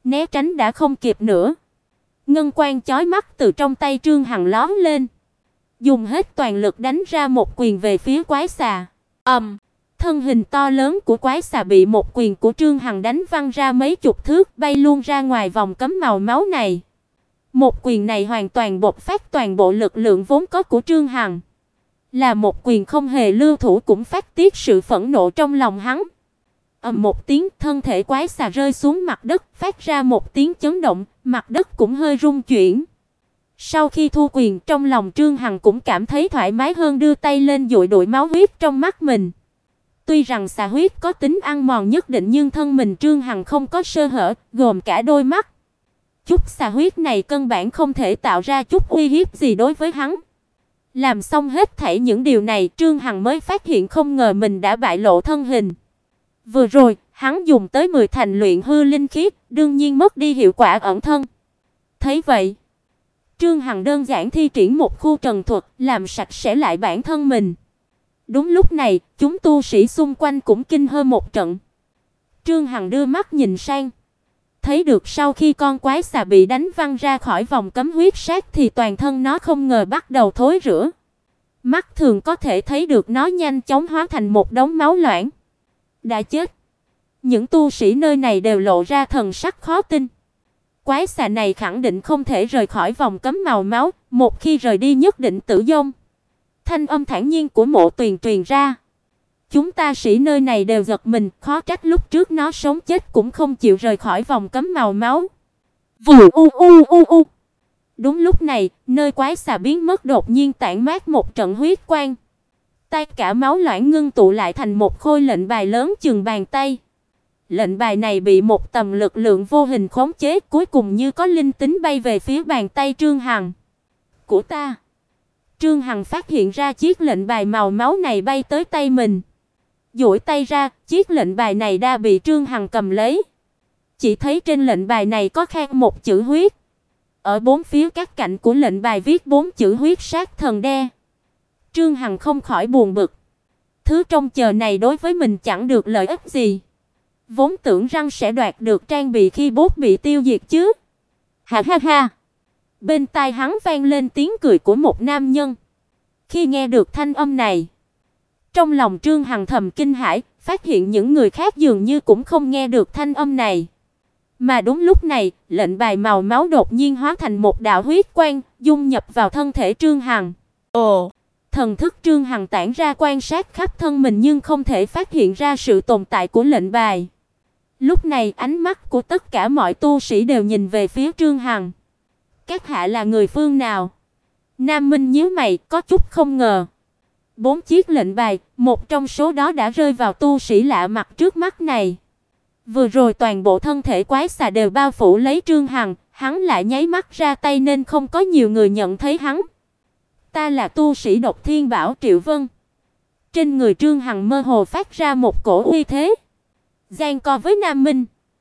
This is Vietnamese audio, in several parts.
né tránh đã không kịp nữa. Ngân quang chói mắt từ trong tay Trương Hằng lóe lên, dùng hết toàn lực đánh ra một quyền về phía quái xà. Thân hình to lớn của quái xà bị một quyền của Trương Hằng đánh văng ra mấy chục thước, bay luôn ra ngoài vòng cấm màu máu này. Một quyền này hoàn toàn bộc phát toàn bộ lực lượng vốn có của Trương Hằng, là một quyền không hề lưu thủ cũng phát tiết sự phẫn nộ trong lòng hắn. Một tiếng, thân thể quái xà rơi xuống mặt đất, phát ra một tiếng chấn động, mặt đất cũng hơi rung chuyển. Sau khi thu quyền, trong lòng Trương Hằng cũng cảm thấy thoải mái hơn, đưa tay lên dụi đuổi máu huyết trong mắt mình. Tuy rằng xà huyết có tính ăn mòn nhất định, nhưng thân mình Trương Hằng không có sơ hở, gồm cả đôi mắt. Chút xà huyết này căn bản không thể tạo ra chút uy hiếp gì đối với hắn. Làm xong hết thảy những điều này, Trương Hằng mới phát hiện không ngờ mình đã bại lộ thân hình. Vừa rồi, hắn dùng tới 10 thành luyện hư linh khí, đương nhiên mất đi hiệu quả ẩn thân. Thấy vậy, Trương Hằng đơn giản thi triển một khu trần thuật, làm sạch sẽ lại bản thân mình. Đúng lúc này, chúng tu sĩ xung quanh cũng kinh hô một trận. Trương Hằng đưa mắt nhìn sang, thấy được sau khi con quái xà bị đánh văng ra khỏi vòng cấm huyết sát thì toàn thân nó không ngờ bắt đầu thối rữa. Mắt thường có thể thấy được nó nhanh chóng hóa thành một đống máu loãng. Đã chết. Những tu sĩ nơi này đều lộ ra thần sắc khó tin. Quái xà này khẳng định không thể rời khỏi vòng cấm màu máu, một khi rời đi nhất định tử vong. Thanh âm thản nhiên của Mộ Tuyền truyền ra. Chúng ta sĩ nơi này đều giật mình, khó trách lúc trước nó sống chết cũng không chịu rời khỏi vòng cấm màu máu. Vù u u u u. Đúng lúc này, nơi quái xà biến mất đột nhiên tản mát một trận huyết quang. Tất cả máu loãng ngưng tụ lại thành một khối lệnh bài lớn chừng bàn tay. Lệnh bài này bị một tầm lực lượng vô hình khống chế, cuối cùng như có linh tính bay về phía bàn tay Trương Hằng. Của ta. Trương Hằng phát hiện ra chiếc lệnh bài màu máu này bay tới tay mình. Duỗi tay ra, chiếc lệnh bài này đã bị Trương Hằng cầm lấy. Chỉ thấy trên lệnh bài này có khắc một chữ huyết. Ở bốn phía các cạnh của lệnh bài viết 4 chữ huyết sát thần đe. Trương Hằng không khỏi buồn bực. Thứ trông chờ này đối với mình chẳng được lợi ích gì. Vốn tưởng rằng sẽ đoạt được trang bị khi bốt bị tiêu diệt chứ. Ha ha ha. Bên tai hắn vang lên tiếng cười của một nam nhân. Khi nghe được thanh âm này, trong lòng Trương Hằng thầm kinh hãi, phát hiện những người khác dường như cũng không nghe được thanh âm này. Mà đúng lúc này, lệnh bài màu máu đột nhiên hóa thành một đạo huyết quang, dung nhập vào thân thể Trương Hằng. Ồ, thần thức Trương Hằng tản ra quan sát khắp thân mình nhưng không thể phát hiện ra sự tồn tại của lệnh bài. Lúc này, ánh mắt của tất cả mọi tu sĩ đều nhìn về phía Trương Hằng. Các hạ là người phương nào? Nam Minh nhíu mày, có chút không ngờ. 4 chiếc lệnh bài, một trong số đó đã rơi vào tu sĩ lạ mặt trước mắt này. Vừa rồi toàn bộ thân thể quái xà đều bao phủ lấy Trương Hằng, hắn lại nháy mắt ra tay nên không có nhiều người nhận thấy hắn. Ta là tu sĩ Độc Thiên Bảo Triệu Vân. Trên người Trương Hằng mơ hồ phát ra một cổ uy thế. Giằng co với Nam Minh.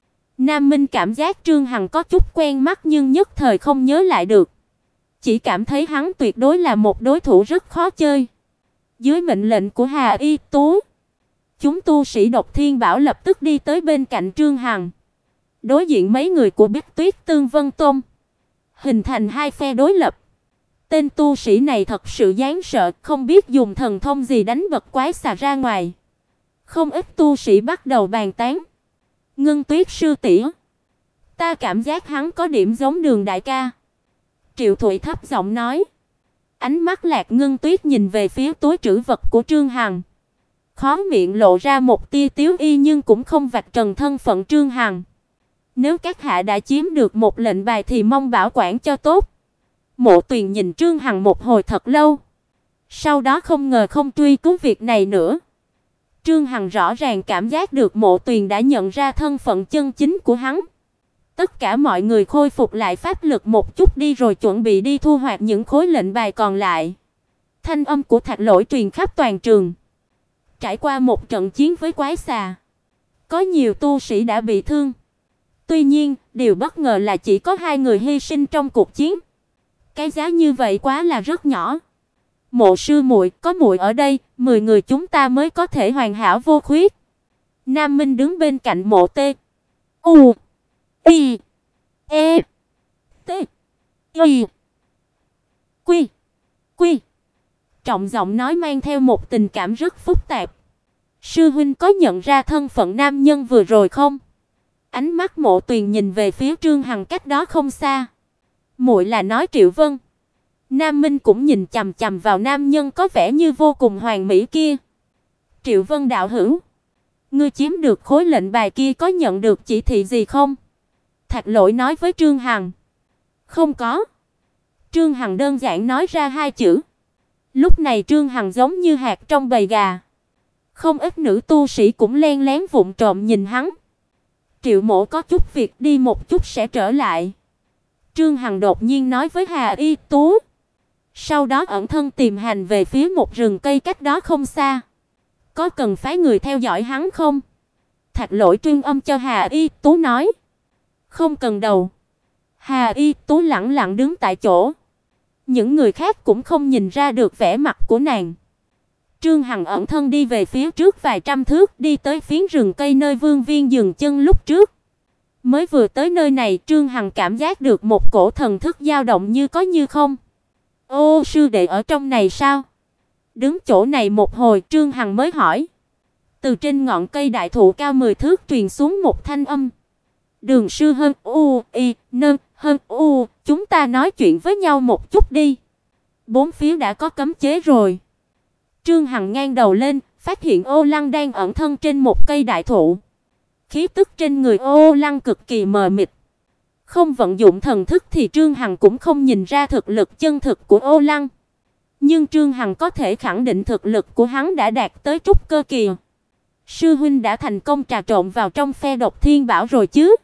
Nam Minh cảm giác Trương Hằng có chút quen mắt nhưng nhất thời không nhớ lại được. Chỉ cảm thấy hắn tuyệt đối là một đối thủ rất khó chơi. Dưới mệnh lệnh của Hà Y Tú, chúng tu sĩ Độc Thiên Bảo lập tức đi tới bên cạnh Trương Hằng. Đối diện mấy người của Bích Tuyết Tương Vân Tôn, hình thành hai phe đối lập. Tên tu sĩ này thật sự đáng sợ, không biết dùng thần thông gì đánh bật quái xà ra ngoài. Không ít tu sĩ bắt đầu bàn tán. Ngân Tuyết sư tỷ, ta cảm giác hắn có điểm giống Đường đại ca. Triệu Thụy thấp giọng nói. Ánh mắt Lạc Ngân Tuyết nhìn về phía túi trữ vật của Trương Hằng. Khóe miệng lộ ra một tia tiếu y nhưng cũng không vạch trần thân phận Trương Hằng. Nếu các hạ đã chiếm được một lệnh bài thì mong bảo quản cho tốt. Mộ Tuyền nhìn Trương Hằng một hồi thật lâu. Sau đó không ngờ không truy cứu việc này nữa. Trương Hằng rõ ràng cảm giác được Mộ Tuyền đã nhận ra thân phận chân chính của hắn. Tất cả mọi người khôi phục lại pháp lực một chút đi rồi chuẩn bị đi thu hoạch những khối lệnh bài còn lại. Thanh âm của Thạch Lỗi truyền khắp toàn trường. Trải qua một trận chiến với quái xà, có nhiều tu sĩ đã bị thương. Tuy nhiên, điều bất ngờ là chỉ có 2 người hy sinh trong cuộc chiến. Cái giá như vậy quá là rất nhỏ. Mộ sư muội, có muội ở đây, 10 người chúng ta mới có thể hoàn hảo vô khuyết. Nam Minh đứng bên cạnh Mộ Tê. U. Y. E T Y Quy Quy. Trọng giọng nói mang theo một tình cảm rất phức tạp. Sư huynh có nhận ra thân phận nam nhân vừa rồi không? Ánh mắt Mộ Tuyền nhìn về phía Trương Hằng cách đó không xa. Muội là nói Triệu Vân. Nam Minh cũng nhìn chằm chằm vào nam nhân có vẻ như vô cùng hoàn mỹ kia. Triệu Vân đạo hữu, ngươi chiếm được khối lệnh bài kia có nhận được chỉ thị gì không? Thạch Lỗi nói với Trương Hằng. Không có. Trương Hằng đơn giản nói ra hai chữ. Lúc này Trương Hằng giống như hạt trong bầy gà. Không ít nữ tu sĩ cũng len lén vụng trộm nhìn hắn. Triệu Mộ có chút việc đi một chút sẽ trở lại. Trương Hằng đột nhiên nói với Hà Y Tú. Sau đó ẩn thân tìm hành về phía một rừng cây cách đó không xa. Có cần phái người theo dõi hắn không? Thạch Lỗi truyền âm cho Hà Y Tú nói. Không cần đâu. Hà Y Tú lặng lặng đứng tại chỗ. Những người khác cũng không nhìn ra được vẻ mặt của nàng. Trương Hằng ẩn thân đi về phía trước vài trăm thước, đi tới phiến rừng cây nơi Vương Viên dừng chân lúc trước. Mới vừa tới nơi này, Trương Hằng cảm giác được một cổ thần thức dao động như có như không. Ô, sư đệ ở trong này sao? Đứng chỗ này một hồi, Trương Hằng mới hỏi. Từ trên ngọn cây đại thụ cao 10 thước truyền xuống một thanh âm. Đường sư hơn chúng ta nói chuyện với nhau một chút đi. Bốn phía đã có cấm chế rồi. Trương Hằng ngang đầu lên, phát hiện Ô Lăng đang ẩn thân trên một cây đại thụ. Khí tức trên người Ô Lăng cực kỳ mờ mịt. Không vận dụng thần thức thì Trương Hằng cũng không nhìn ra thực lực chân thực của Ô Lăng. Nhưng Trương Hằng có thể khẳng định thực lực của hắn đã đạt tới trúc cơ kỳ. Sư huynh đã thành công trà trộn vào trong phe độc thiên bảo rồi chứ?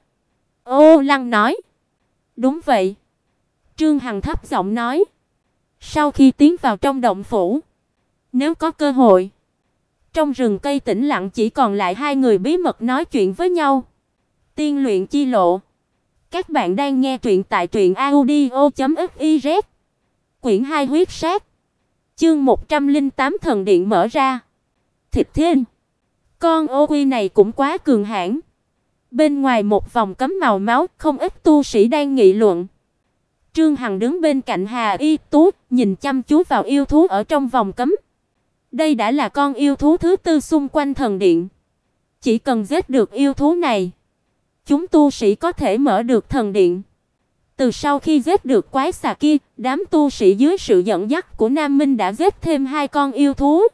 Ô Lăng nói. Đúng vậy. Trương Hằng thấp giọng nói. Sau khi tiến vào trong động phủ, nếu có cơ hội, trong rừng cây tĩnh lặng chỉ còn lại hai người bí mật nói chuyện với nhau. Tiên luyện chi lộ. Các bạn đang nghe truyện tại truyệnaudio.fiz. Quyển 2 huyết sát. Chương 108 thần điện mở ra. Thịt thiên. Con ô quy này cũng quá cường hãn. Bên ngoài một vòng cấm màu máu, không ít tu sĩ đang nghị luận. Trương Hằng đứng bên cạnh Hà Y Tú, nhìn chăm chú vào yêu thú ở trong vòng cấm. Đây đã là con yêu thú thứ tư xung quanh thần điện. Chỉ cần giết được yêu thú này, chúng tu sĩ có thể mở được thần điện. Từ sau khi giết được quái xà kia, đám tu sĩ dưới sự dẫn dắt của Nam Minh đã giết thêm hai con yêu thú.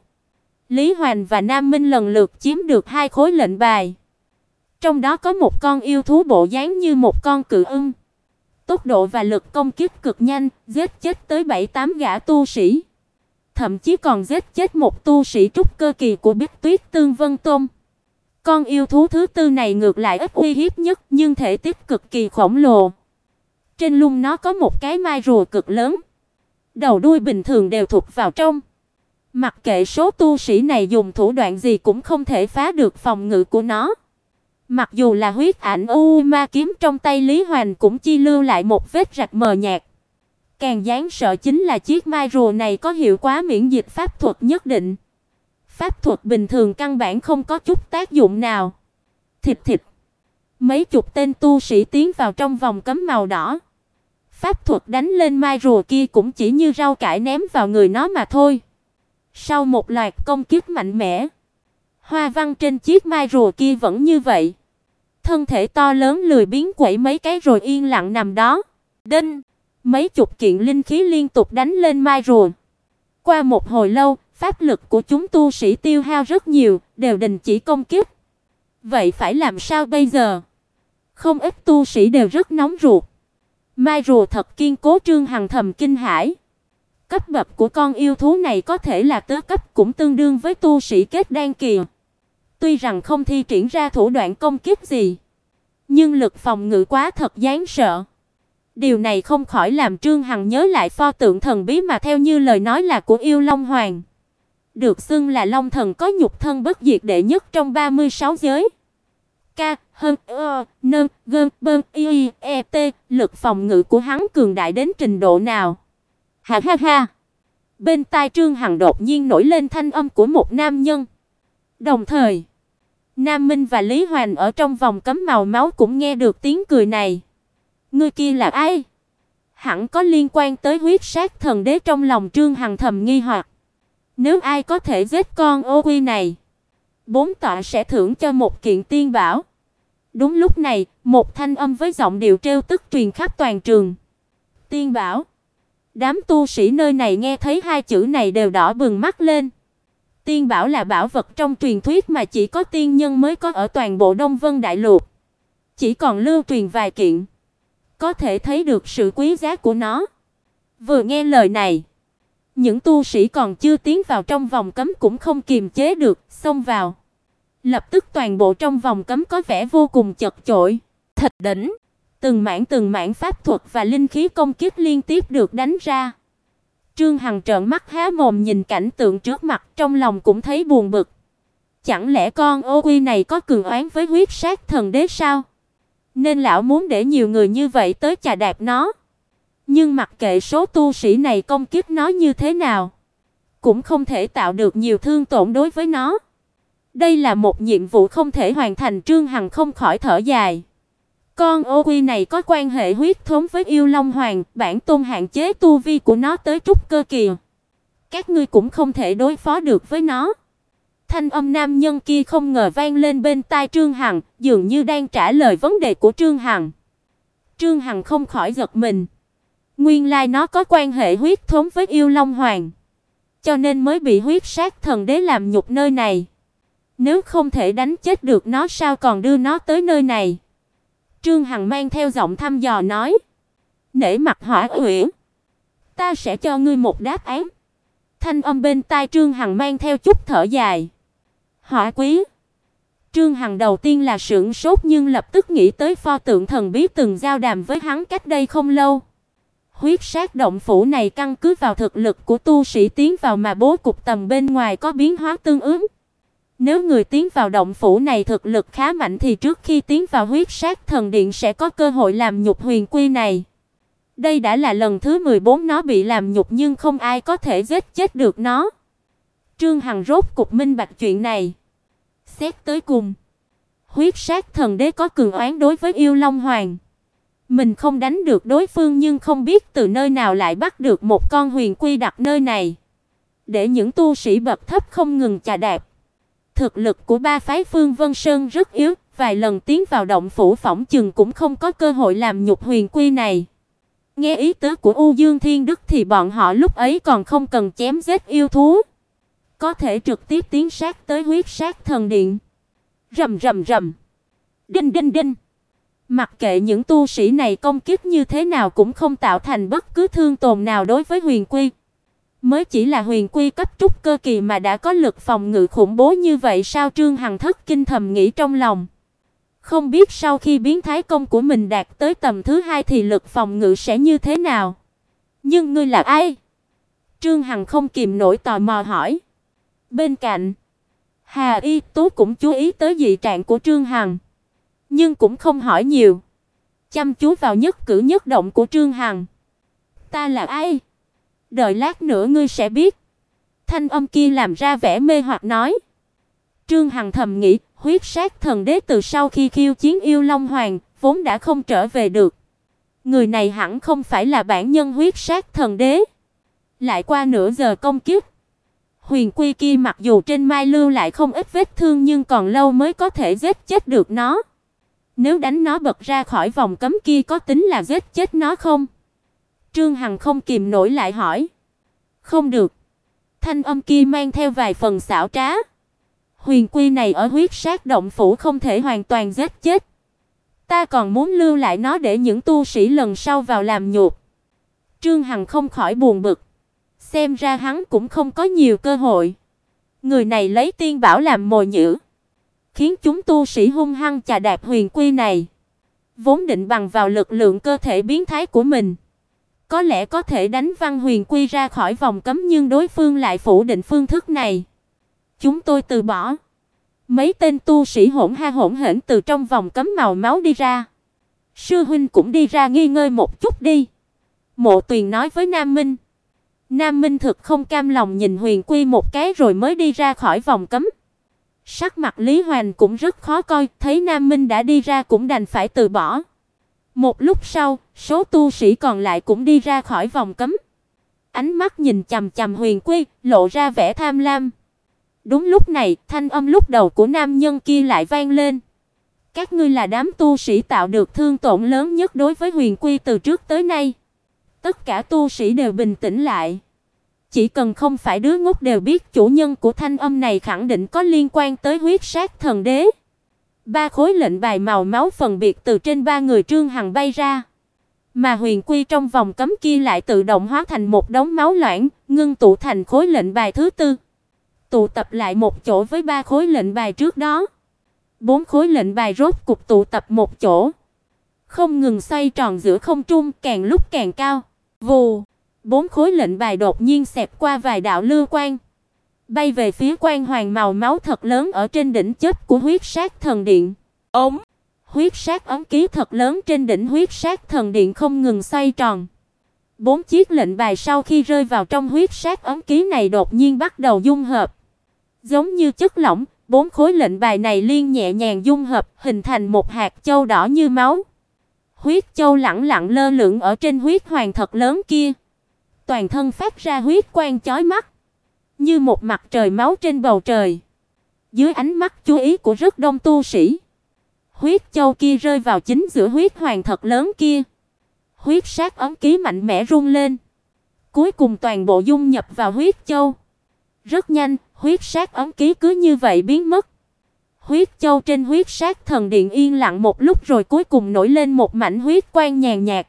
Lý Hoành và Nam Minh lần lượt chiếm được hai khối lệnh bài. Trong đó có một con yêu thú bộ dáng như một con cự ưng. Tốc độ và lực công kích cực nhanh, giết chết tới 7-8 gã tu sĩ. Thậm chí còn giết chết một tu sĩ trúc cơ kỳ của Bích Tuyết Tương Vân Tôn. Con yêu thú thứ tư này ngược lại ít uy hiếp nhất, nhưng thể tích cực kỳ khổng lồ. Trên lưng nó có một cái mai rùa cực lớn. Đầu đuôi bình thường đều thụt vào trong. Mặc kệ số tu sĩ này dùng thủ đoạn gì cũng không thể phá được phòng ngự của nó. Mặc dù là huyết ảnh u ma kiếm trong tay Lý Hoành cũng chỉ lưu lại một vết rạch mờ nhạt. Càng đáng sợ chính là chiếc mai rùa này có hiệu quả miễn dịch pháp thuật nhất định. Pháp thuật bình thường căn bản không có chút tác dụng nào. Thịt thịt. Mấy chục tên tu sĩ tiến vào trong vòng cấm màu đỏ. Pháp thuật đánh lên mai rùa kia cũng chỉ như rau cải ném vào người nó mà thôi. Sau một loạt công kích mạnh mẽ, hoa văn trên chiếc mai rùa kia vẫn như vậy. Thân thể to lớn lười biếng quẩy mấy cái rồi yên lặng nằm đó. Đinh, mấy chục kiện linh khí liên tục đánh lên mai rùa. Qua một hồi lâu, pháp lực của chúng tu sĩ tiêu hao rất nhiều, đều đình chỉ công kích. Vậy phải làm sao bây giờ? Không ít tu sĩ đều rất nóng ruột. Mai rùa thật kiên cố, Trương Hằng thầm kinh hãi. Cấp bậc của con yêu thú này có thể là tứ cấp, cũng tương đương với tu sĩ kết đan kỳ. Tuy rằng không thi triển ra thủ đoạn công kích gì, nhưng lực phòng ngự quá thật đáng sợ. Điều này không khỏi làm Trương Hằng nhớ lại pho tượng thần bí mà theo như lời nói là của yêu Long Hoàng. Được xưng là Long thần có nhục thân bất diệt đệ nhất trong 36 giới. Lực phòng ngự của hắn cường đại đến trình độ nào? Ha ha ha. Bên tai Trương Hằng đột nhiên nổi lên thanh âm của một nam nhân. Đồng thời, Nam Minh và Lý Hoành ở trong vòng cấm màu máu cũng nghe được tiếng cười này. Người kia là ai? Hẳn có liên quan tới huyết sát thần đế, trong lòng Trương Hằng thầm nghi hoặc. Nếu ai có thể giết con ô quy này, bốn tọa sẽ thưởng cho một kiện tiên bảo. Đúng lúc này, một thanh âm với giọng điệu trêu tức truyền khắp toàn trường. Tiên bảo? Đám tu sĩ nơi này nghe thấy hai chữ này đều đỏ bừng mắt lên. Tiên bảo là bảo vật trong truyền thuyết mà chỉ có tiên nhân mới có ở toàn bộ Đông Vân Đại Lục. Chỉ còn lưu truyền vài kiện, có thể thấy được sự quý giá của nó. Vừa nghe lời này, những tu sĩ còn chưa tiến vào trong vòng cấm cũng không kiềm chế được, xông vào. Lập tức toàn bộ trong vòng cấm có vẻ vô cùng chật chội. Thịt đỉnh, từng mảng pháp thuật và linh khí công kích liên tiếp được đánh ra. Trương Hằng trợn mắt há mồm nhìn cảnh tượng trước mặt, trong lòng cũng thấy buồn bực. Chẳng lẽ con ô quy này có cừu oán với huyết sát thần đế sao? Nên lão muốn để nhiều người như vậy tới chà đạp nó. Nhưng mặc kệ số tu sĩ này công kích nó như thế nào, cũng không thể tạo được nhiều thương tổn đối với nó. Đây là một nhiệm vụ không thể hoàn thành, Trương Hằng không khỏi thở dài. Con ô quy này có quan hệ huyết thống với yêu Long Hoàng, bản tôn hạn chế tu vi của nó tới trúc cơ kỳ. Các ngươi cũng không thể đối phó được với nó. Thanh âm nam nhân kia không ngờ vang lên bên tai Trương Hằng, dường như đang trả lời vấn đề của Trương Hằng. Trương Hằng không khỏi giật mình. Nguyên lai nó có quan hệ huyết thống với yêu Long Hoàng, cho nên mới bị huyết sát thần đế làm nhục nơi này. Nếu không thể đánh chết được nó, sao còn đưa nó tới nơi này? Trương Hằng mang theo giọng thăm dò nói. Nể mặt Hỏa Uyển, ta sẽ cho ngươi một đáp án. Thanh âm bên tai Trương Hằng mang theo chút thở dài. Hỏa quý. Trương Hằng đầu tiên là sửng sốt, nhưng lập tức nghĩ tới pho tượng thần bí từng giao đàm với hắn cách đây không lâu. Huyết sát động phủ này căn cứ vào thực lực của tu sĩ tiến vào mà bố cục tầm bên ngoài có biến hóa tương ứng. Nếu người tiến vào động phủ này thực lực khá mạnh thì trước khi tiến vào huyết sát thần điện sẽ có cơ hội làm nhục huyền quy này. Đây đã là lần thứ 14 nó bị làm nhục nhưng không ai có thể giết chết được nó. Trương Hằng rốt cục minh bạch chuyện này. Xét tới cùng, huyết sát thần đế có cường oán đối với yêu Long Hoàng. Mình không đánh được đối phương nhưng không biết từ nơi nào lại bắt được một con huyền quy đặt nơi này, để những tu sĩ bậc thấp không ngừng chà đạp. Thực lực của ba phái Phương Vân Sơn rất yếu, vài lần tiến vào động phủ phỏng chừng cũng không có cơ hội làm nhục huyền quy này. Nghe ý tứ của U Dương Thiên Đức thì bọn họ lúc ấy còn không cần chém giết yêu thú, có thể trực tiếp tiến sát tới huyết sát thần điện. Rầm rầm rầm, đinh đinh đinh. Mặc kệ những tu sĩ này công kích như thế nào cũng không tạo thành bất cứ thương tổn nào đối với huyền quy. Mới chỉ là huyền quy cấp trúc cơ kỳ mà đã có lực phòng ngự khủng bố như vậy sao? Trương Hằng thất kinh thầm nghĩ trong lòng. Không biết sau khi biến thái công của mình đạt tới tầm thứ 2 thì lực phòng ngự sẽ như thế nào. Nhưng ngươi là ai? Trương Hằng không kìm nổi tò mò hỏi. Bên cạnh, Hà Y Tú cũng chú ý tới dị trạng của Trương Hằng, nhưng cũng không hỏi nhiều, chăm chú vào nhất cử nhất động của Trương Hằng. Ta là ai? Đợi lát nữa ngươi sẽ biết. Thanh âm kia làm ra vẻ mê hoặc nói. Trương Hằng thầm nghĩ, huyết sát thần đế từ sau khi khiêu chiến yêu Long Hoàng vốn đã không trở về được. Người này hẳn không phải là bản nhân huyết sát thần đế. Lại qua nửa giờ công kích, huyền quy kia mặc dù trên mai lưu lại không ít vết thương nhưng còn lâu mới có thể giết chết được nó. Nếu đánh nó bật ra khỏi vòng cấm kia có tính là giết chết nó không? Trương Hằng không kìm nổi lại hỏi. Không được. Thanh âm kia mang theo vài phần xảo trá. Huyền quy này ở huyết sát động phủ không thể hoàn toàn giết chết. Ta còn muốn lưu lại nó để những tu sĩ lần sau vào làm nhục. Trương Hằng không khỏi buồn bực. Xem ra hắn cũng không có nhiều cơ hội. Người này lấy tiên bảo làm mồi nhử, khiến chúng tu sĩ hung hăng chà đạp huyền quy này. Vốn định bằng vào lực lượng cơ thể biến thái của mình, có lẽ có thể đánh văng huyền quy ra khỏi vòng cấm, nhưng đối phương lại phủ định phương thức này. Chúng tôi từ bỏ. Mấy tên tu sĩ hỗn hển từ trong vòng cấm màu máu đi ra. Sư huynh cũng đi ra nghỉ ngơi một chút đi. Mộ Tuyền nói với Nam Minh. Nam Minh thực không cam lòng nhìn huyền quy một cái rồi mới đi ra khỏi vòng cấm. Sắc mặt Lý Hoành cũng rất khó coi, thấy Nam Minh đã đi ra cũng đành phải từ bỏ. Một lúc sau, số tu sĩ còn lại cũng đi ra khỏi vòng cấm. Ánh mắt nhìn chằm chằm Huyền Quy, lộ ra vẻ tham lam. Đúng lúc này, thanh âm lúc đầu của nam nhân kia lại vang lên. Các ngươi là đám tu sĩ tạo được thương tổn lớn nhất đối với Huyền Quy từ trước tới nay. Tất cả tu sĩ đều bình tĩnh lại. Chỉ cần không phải đứa ngốc đều biết chủ nhân của thanh âm này khẳng định có liên quan tới huyết sát thần đế. 3 khối lệnh bài màu máu phân biệt từ trên 3 người Trương Hằng bay ra. Mà Huyền Quy trong vòng cấm kia lại tự động hóa thành một đống máu loãng, ngưng tụ thành khối lệnh bài thứ 4. Tụ tập lại một chỗ với 3 khối lệnh bài trước đó. 4 khối lệnh bài rốt cục tụ tập một chỗ, không ngừng xoay tròn giữa không trung, càng lúc càng cao. Vù, 4 khối lệnh bài đột nhiên xẹt qua vài đạo lưu quang, bay về phía quang hoàng màu máu thật lớn ở trên đỉnh chóp của huyết sát thần điện. Ống, huyết sát ấn ký thật lớn trên đỉnh huyết sát thần điện không ngừng xoay tròn. 4 chiếc lệnh bài sau khi rơi vào trong huyết sát ấn ký này đột nhiên bắt đầu dung hợp, giống như chất lỏng. 4 khối lệnh bài này liên nhẹ nhàng dung hợp, hình thành một hạt châu đỏ như máu. Huyết châu lẳng lặng lơ lửng ở trên huyết hoàng thật lớn kia, toàn thân phát ra huyết quang chói mắt, như một mặt trời máu trên bầu trời. Dưới ánh mắt chú ý của rất đông tu sĩ, huyết châu kia rơi vào chính giữa huyết hoàng thật lớn kia. Huyết sát ấn ký mạnh mẽ rung lên, cuối cùng toàn bộ dung nhập vào huyết châu. Rất nhanh, huyết sát ấn ký cứ như vậy biến mất. Huyết châu trên huyết sát thần điện yên lặng một lúc rồi cuối cùng nổi lên một mảnh huyết quang nhàn nhạt.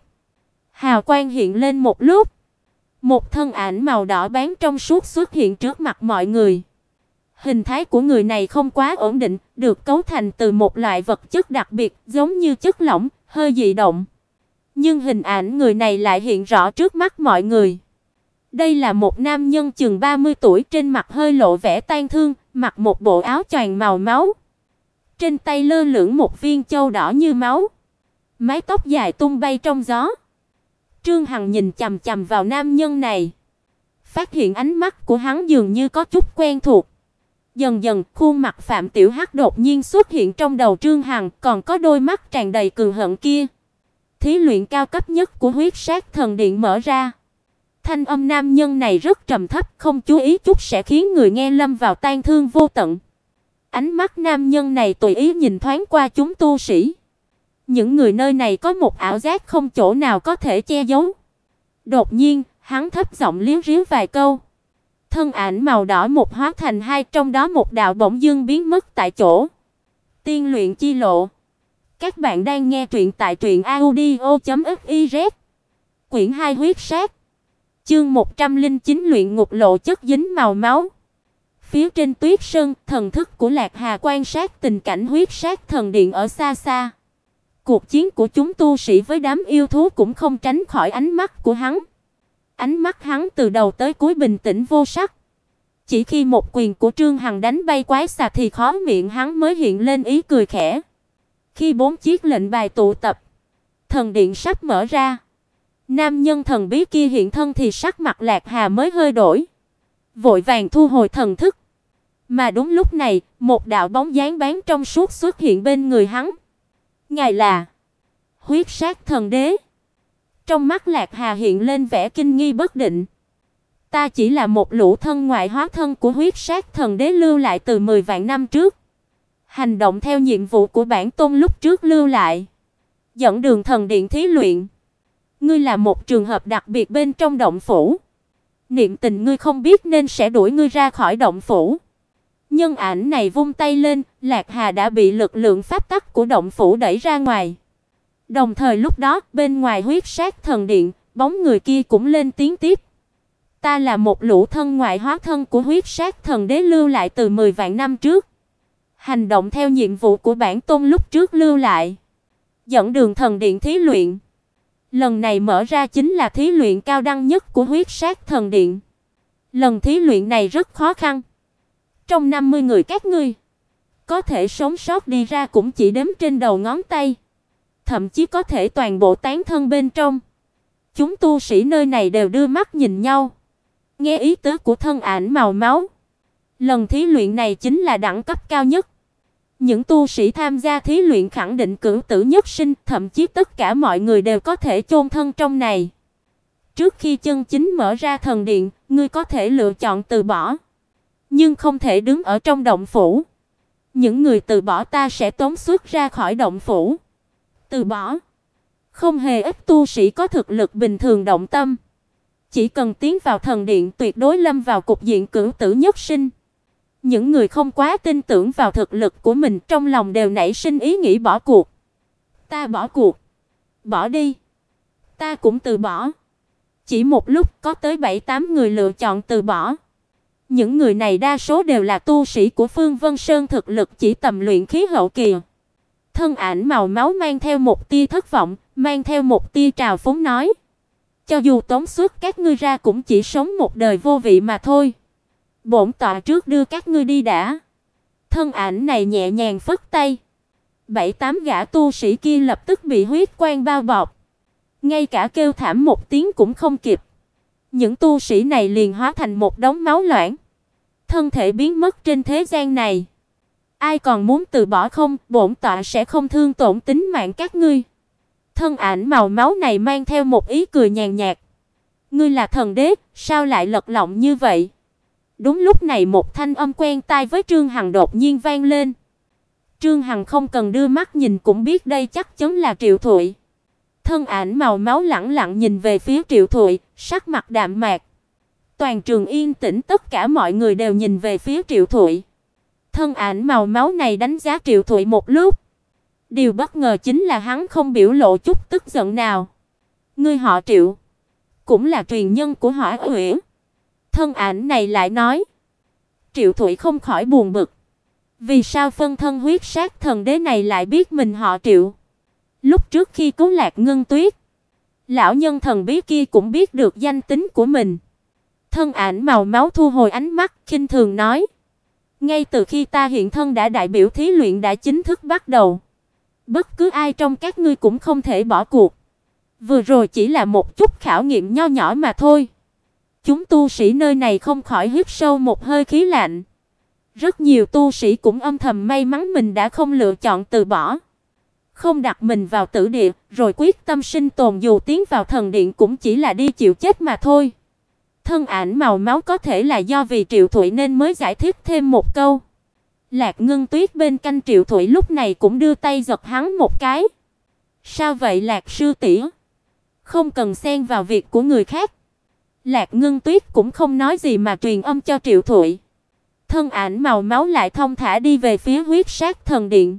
Hào quang hiện lên một lúc, một thân ảnh màu đỏ bám trong suốt xuất hiện trước mặt mọi người. Hình thái của người này không quá ổn định, được cấu thành từ một loại vật chất đặc biệt, giống như chất lỏng, hơi dị động. Nhưng hình ảnh người này lại hiện rõ trước mắt mọi người. Đây là một nam nhân chừng 30 tuổi, trên mặt hơi lộ vẻ tang thương, mặc một bộ áo choàng màu máu. Trên tay lơ lửng một viên châu đỏ như máu, mái tóc dài tung bay trong gió. Trương Hằng nhìn chằm chằm vào nam nhân này, phát hiện ánh mắt của hắn dường như có chút quen thuộc. Dần dần, khuôn mặt Phạm Tiểu Hắc đột nhiên xuất hiện trong đầu Trương Hằng, còn có đôi mắt tràn đầy cường hận kia. Thí luyện cao cấp nhất của huyết sát thần điện mở ra. Thanh âm nam nhân này rất trầm thấp, không chú ý chút sẽ khiến người nghe lâm vào tang thương vô tận. Ánh mắt nam nhân này tùy ý nhìn thoáng qua chúng tu sĩ. Những người nơi này có một ảo giác không chỗ nào có thể che giấu. Đột nhiên, hắn thấp giọng liếu riếu vài câu. Thân ảnh màu đỏ một hóa thành hai, trong đó một đạo bỗng dưng biến mất tại chỗ. Tiên luyện chi lộ. Các bạn đang nghe truyện tại truyệnaudio.fiz. Quyển 2 huyết sát. Chương 109 luyện ngục lộ chất dính màu máu. Phía trên tuyết sơn, thần thức của Lạc Hà quan sát tình cảnh huyết sát thần điện ở xa xa. Cuộc chiến của chúng tu sĩ với đám yêu thú cũng không tránh khỏi ánh mắt của hắn. Ánh mắt hắn từ đầu tới cuối bình tĩnh vô sắc. Chỉ khi một quyền của Trương Hằng đánh bay quái xà thì khóe miệng hắn mới hiện lên ý cười khẽ. Khi 4 chiếc lệnh bài tụ tập, thần điện sắp mở ra. Nam nhân thần bí kia hiện thân thì sắc mặt Lạc Hà mới hơi đổi, vội vàng thu hồi thần thức. Mà đúng lúc này, một đạo bóng dáng bán trong suốt xuất hiện bên người hắn. Ngài là huyết sát thần đế. Trong mắt Lạc Hà hiện lên vẻ kinh nghi bất định. Ta chỉ là một lũ thân ngoại hóa thân của huyết sát thần đế lưu lại từ 10 vạn năm trước. Hành động theo nhiệm vụ của bản tôn lúc trước lưu lại, dẫn đường thần điện thí luyện. Ngươi là một trường hợp đặc biệt bên trong động phủ. Niệm tình ngươi không biết nên sẽ đuổi ngươi ra khỏi động phủ. Nhân ảnh này vung tay lên, Lạc Hà đã bị lực lượng pháp tắc của động phủ đẩy ra ngoài. Đồng thời lúc đó, bên ngoài huyết sát thần điện, bóng người kia cũng lên tiếng tiếp. Ta là một lũ thân ngoại hóa thân của huyết sát thần đế lưu lại từ 10 vạn năm trước. Hành động theo nhiệm vụ của bản tôn lúc trước lưu lại, dẫn đường thần điện thí luyện. Lần này mở ra chính là thí luyện cao đẳng nhất của huyết sát thần điện. Lần thí luyện này rất khó khăn. Trong 50 người các ngươi, có thể sống sót đi ra cũng chỉ đếm trên đầu ngón tay. Thậm chí có thể toàn bộ tán thân bên trong. Chúng tu sĩ nơi này đều đưa mắt nhìn nhau, nghe ý tứ của thân ảnh màu máu. Lần thí luyện này chính là đẳng cấp cao nhất. Những tu sĩ tham gia thí luyện khẳng định cửu tử nhất sinh, thậm chí tất cả mọi người đều có thể chôn thân trong này. Trước khi chân chính mở ra thần điện, ngươi có thể lựa chọn từ bỏ, nhưng không thể đứng ở trong động phủ. Những người từ bỏ ta sẽ tống xuất ra khỏi động phủ. Từ bỏ. Không hề ít tu sĩ có thực lực bình thường động tâm. Chỉ cần tiến vào thần điện tuyệt đối lâm vào cục diện cửu tử nhất sinh. Những người không quá tin tưởng vào thực lực của mình trong lòng đều nảy sinh ý nghĩ bỏ cuộc. Ta bỏ cuộc. Bỏ đi. Ta cũng từ bỏ. Chỉ một lúc có tới 7-8 người lựa chọn từ bỏ. Những người này đa số đều là tu sĩ của Phương Vân Sơn, thực lực chỉ tầm luyện khí hậu kỳ. Thân ảnh màu máu mang theo một tia thất vọng, mang theo một tia trào phúng nói: "Cho dù tống xuất các ngươi ra cũng chỉ sống một đời vô vị mà thôi. Bổn tọa trước đưa các ngươi đi đã." Thân ảnh này nhẹ nhàng phất tay. 7-8 gã tu sĩ kia lập tức bị huyết quang bao bọc. Ngay cả kêu thảm một tiếng cũng không kịp. Những tu sĩ này liền hóa thành một đống máu loãng, thân thể biến mất trên thế gian này. Ai còn muốn từ bỏ không? Bổn tọa sẽ không thương tổn tính mạng các ngươi. Thân ảnh màu máu này mang theo một ý cười nhàn nhạt. Ngươi là thần đế, sao lại lật lọng như vậy? Đúng lúc này một thanh âm quen tai với Trương Hằng đột nhiên vang lên. Trương Hằng không cần đưa mắt nhìn cũng biết đây chắc chắn là Triệu Thụy. Thân ảnh màu máu lẳng lặng nhìn về phía Triệu Thụy, sắc mặt đạm mạc. Toàn trường yên tĩnh, tất cả mọi người đều nhìn về phía Triệu Thụy. Thân ảnh màu máu này đánh giá Triệu Thụy một lúc. Điều bất ngờ chính là hắn không biểu lộ chút tức giận nào. Ngươi họ Triệu, cũng là truyền nhân của Hỏa Uyển. Thân ảnh này lại nói. Triệu Thụy không khỏi buồn bực. Vì sao phân thân huyết sát thần đế này lại biết mình họ Triệu? Lúc trước khi cứu Lạc Ngân Tuyết, lão nhân thần bí kia cũng biết được danh tính của mình. Thân ảnh màu máu thu hồi ánh mắt, khinh thường nói: ngay từ khi ta hiện thân đã đại biểu thí luyện đã chính thức bắt đầu. Bất cứ ai trong các ngươi cũng không thể bỏ cuộc. Vừa rồi chỉ là một chút khảo nghiệm nho nhỏ mà thôi. Chúng tu sĩ nơi này không khỏi hít sâu một hơi khí lạnh. Rất nhiều tu sĩ cũng âm thầm may mắn mình đã không lựa chọn từ bỏ, không đặt mình vào tử địa, rồi quyết tâm sinh tồn, dù tiến vào thần điện cũng chỉ là đi chịu chết mà thôi. Thân ảnh màu máu có thể là do vì Triệu Thụy nên mới giải thích thêm một câu. Lạc Ngân Tuyết bên cạnh Triệu Thụy lúc này cũng đưa tay giật hắn một cái. Sao vậy Lạc sư tỷ? Không cần xen vào việc của người khác. Lạc Ngân Tuyết cũng không nói gì mà truyền âm cho Triệu Thụy. Thân ảnh màu máu lại thong thả đi về phía huyết sát thần điện.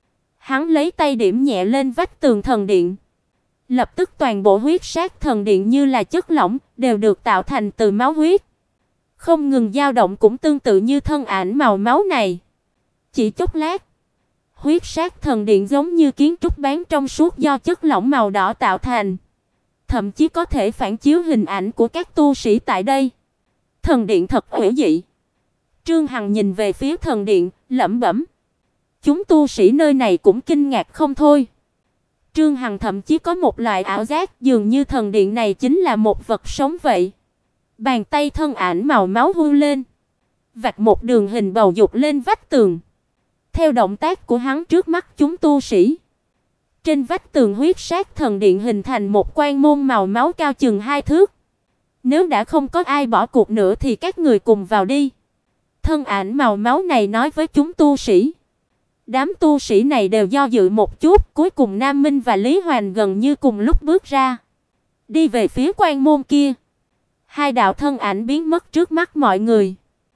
Hắn lấy tay điểm nhẹ lên vách tường thần điện. Lập tức toàn bộ huyết sát thần điện như là chất lỏng, đều được tạo thành từ máu huyết. Không ngừng dao động cũng tương tự như thân ảnh màu máu này. Chỉ chốc lát, huyết sát thần điện giống như kiến trúc bán trong suốt do chất lỏng màu đỏ tạo thành. Thậm chí có thể phản chiếu hình ảnh của các tu sĩ tại đây. Thần điện thật hữu dị. Trương Hằng nhìn về phía thần điện, lẩm bẩm. Chúng tu sĩ nơi này cũng kinh ngạc không thôi. Trương Hằng thậm chí có một loại ảo giác dường như thần điện này chính là một vật sống vậy. Bàn tay thân ảnh màu máu vươn lên, vạch một đường hình bầu dục lên vách tường. Theo động tác của hắn trước mắt chúng tu sĩ, trên vách tường huyết sát thần điện hình thành một quan môn màu máu cao chừng 2 thước. Nếu đã không có ai bỏ cuộc nữa thì các người cùng vào đi. Thân ảnh màu máu này nói với chúng tu sĩ. Đám tu sĩ này đều do dự một chút, cuối cùng Nam Minh và Lý Hoành gần như cùng lúc bước ra, đi về phía quan môn kia. Hai đạo thân ảnh biến mất trước mắt mọi người.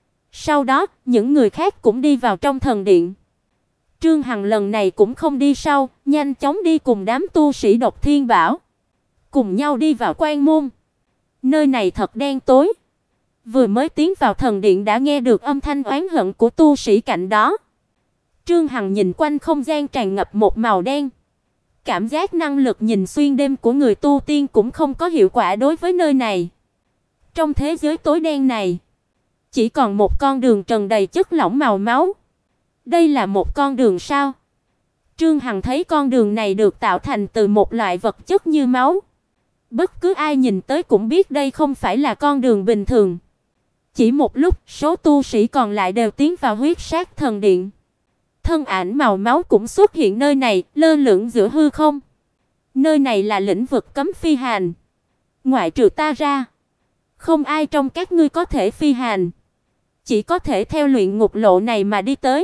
Sau đó, những người khác cũng đi vào trong thần điện. Trương Hằng lần này cũng không đi sau, nhanh chóng đi cùng đám tu sĩ Độc Thiên Bảo, cùng nhau đi vào quan môn. Nơi này thật đen tối. Vừa mới tiến vào thần điện đã nghe được âm thanh oán hận của tu sĩ cạnh đó. Trương Hằng nhìn quanh không gian tràn ngập một màu đen. Cảm giác năng lực nhìn xuyên đêm của người tu tiên cũng không có hiệu quả đối với nơi này. Trong thế giới tối đen này, chỉ còn một con đường trần đầy chất lỏng màu máu. Đây là một con đường sao? Trương Hằng thấy con đường này được tạo thành từ một loại vật chất như máu. Bất cứ ai nhìn tới cũng biết đây không phải là con đường bình thường. Chỉ một lúc, số tu sĩ còn lại đều tiến vào huyết sát thần điện. thân ảnh màu máu cũng xuất hiện nơi này, lơ lửng giữa hư không. Nơi này là lĩnh vực cấm phi hành. Ngoại trừ ta ra, không ai trong các ngươi có thể phi hành. Chỉ có thể theo luyện ngục lộ này mà đi tới.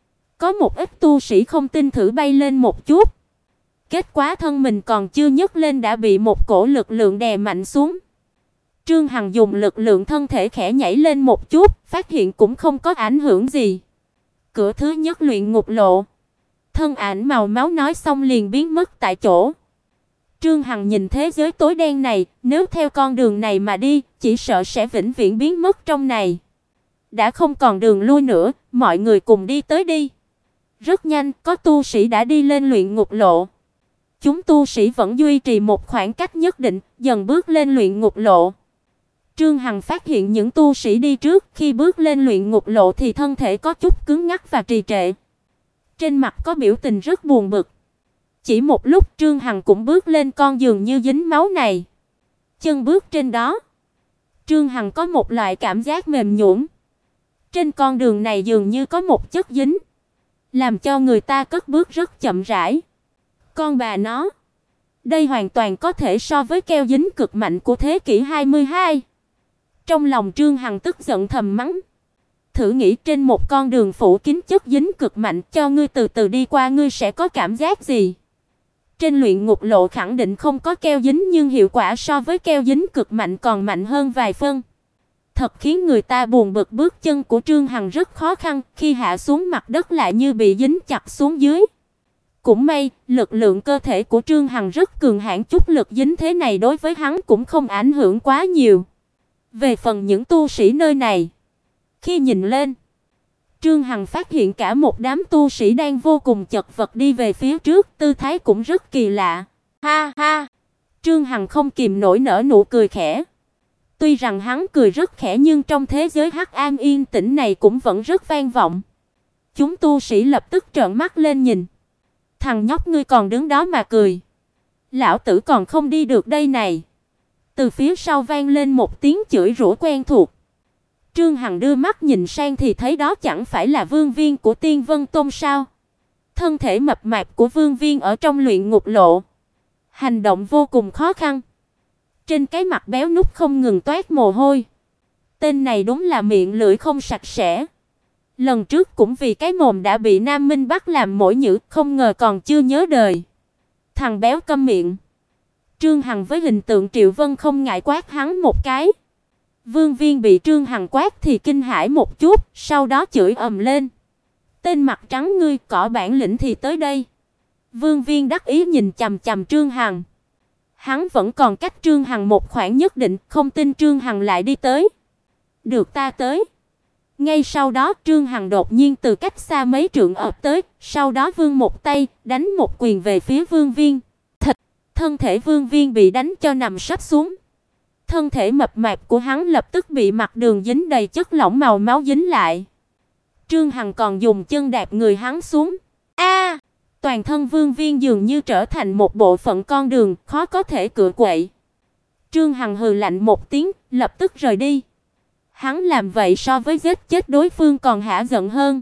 Có một ít tu sĩ không tin thử bay lên một chút. Kết quả thân mình còn chưa nhấc lên đã bị một cổ lực lượng đè mạnh xuống. Trương Hằng dùng lực lượng thân thể khẽ nhảy lên một chút, phát hiện cũng không có ảnh hưởng gì. Cửa thứ nhất luyện ngục lộ. Thân ảnh màu máu nói xong liền biến mất tại chỗ. Trương Hằng nhìn thế giới tối đen này, nếu theo con đường này mà đi, chỉ sợ sẽ vĩnh viễn biến mất trong này. Đã không còn đường lui nữa, mọi người cùng đi tới đi. Rất nhanh, có tu sĩ đã đi lên luyện ngục lộ. Chúng tu sĩ vẫn duy trì một khoảng cách nhất định, dần bước lên luyện ngục lộ. Trương Hằng phát hiện những tu sĩ đi trước khi bước lên luyện ngục lộ thì thân thể có chút cứng ngắc và trì trệ. Trên mặt có biểu tình rất buồn bực. Chỉ một lúc Trương Hằng cũng bước lên con giường như dính máu này. Chân bước trên đó, Trương Hằng có một loại cảm giác mềm nhũn. Trên con đường này dường như có một chất dính, làm cho người ta cất bước rất chậm rãi. Con bà nó, đây hoàn toàn có thể so với keo dính cực mạnh của thế kỷ 22. Trong lòng Trương Hằng tức giận thầm mắng. Thử nghĩ trên một con đường phủ kín chất dính cực mạnh, cho ngươi từ từ đi qua ngươi sẽ có cảm giác gì? Trên luyện ngục lộ khẳng định không có keo dính nhưng hiệu quả so với keo dính cực mạnh còn mạnh hơn vài phân. Thật khiến người ta buồn bực, bước chân của Trương Hằng rất khó khăn, khi hạ xuống mặt đất lại như bị dính chặt xuống dưới. Cũng may, lực lượng cơ thể của Trương Hằng rất cường hãn, chút lực dính thế này đối với hắn cũng không ảnh hưởng quá nhiều. Về phần những tu sĩ nơi này, khi nhìn lên, Trương Hằng phát hiện cả một đám tu sĩ đang vô cùng chật vật đi về phía trước, tư thái cũng rất kỳ lạ. Ha ha! Trương Hằng không kìm nổi nở nụ cười khẽ. Tuy rằng hắn cười rất khẽ nhưng trong thế giới hắc ám yên tĩnh này cũng vẫn rất vang vọng. Chúng tu sĩ lập tức trợn mắt lên nhìn. Thằng nhóc ngươi còn đứng đó mà cười. Lão tử còn không đi được đây này. Từ phía sau vang lên một tiếng chửi rủa quen thuộc. Trương Hằng đưa mắt nhìn sang thì thấy đó chẳng phải là Vương Viên của Tiên Vân Tông sao? Thân thể mập mạp của Vương Viên ở trong luyện ngục lộ, hành động vô cùng khó khăn. Trên cái mặt béo núc không ngừng toát mồ hôi. Tên này đúng là miệng lưỡi không sạch sẽ. Lần trước cũng vì cái mồm đã bị Nam Minh bắt làm mồi nhử, không ngờ còn chưa nhớ đời. Thằng béo câm miệng. Trương Hằng với hình tượng Triệu Vân không ngại quát hắn một cái. Vương Viên bị Trương Hằng quát thì kinh hãi một chút, sau đó chửi ầm lên. Tên mặt trắng ngươi, có bản lĩnh thì tới đây. Vương Viên đắc ý nhìn chằm chằm Trương Hằng. Hắn vẫn còn cách Trương Hằng một khoảng nhất định, không tin Trương Hằng lại đi tới. Được ta tới. Ngay sau đó Trương Hằng đột nhiên từ cách xa mấy trượng ập tới, sau đó vươn một tay, đánh một quyền về phía Vương Viên. Thịch, thân thể Vương Viên bị đánh cho nằm sấp xuống. Thân thể mập mạp của hắn lập tức bị mặt đường dính đầy chất lỏng màu máu dính lại. Trương Hằng còn dùng chân đạp người hắn xuống. A! Toàn thân Vương Viên dường như trở thành một bộ phận con đường, khó có thể cựa quậy. Trương Hằng hừ lạnh một tiếng, lập tức rời đi. Hắn làm vậy so với giết chết đối phương còn hả giận hơn.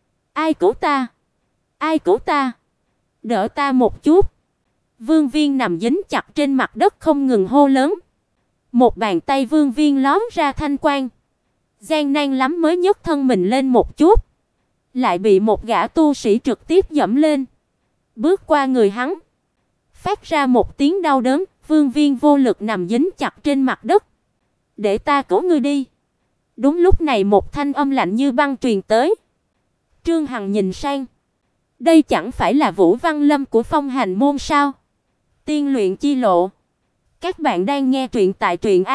Ai cứu ta? Ai cứu ta? Đỡ ta một chút. Vương Viên nằm dính chặt trên mặt đất không ngừng hô lớn. Một bàn tay Vương Viên lóm ra thanh quang. Gian nan lắm mới nhấc thân mình lên một chút, lại bị một gã tu sĩ trực tiếp giẫm lên. Bước qua người hắn, phát ra một tiếng đau đớn, Vương Viên vô lực nằm dính chặt trên mặt đất. Để ta cứu ngươi đi. Đúng lúc này một thanh âm lạnh như băng truyền tới. Trương Hằng nhìn sang. Đây chẳng phải là Vũ Văn Lâm của Phong Hành môn sao? Tiên luyện chi lộ. Các bạn đang nghe truyện tại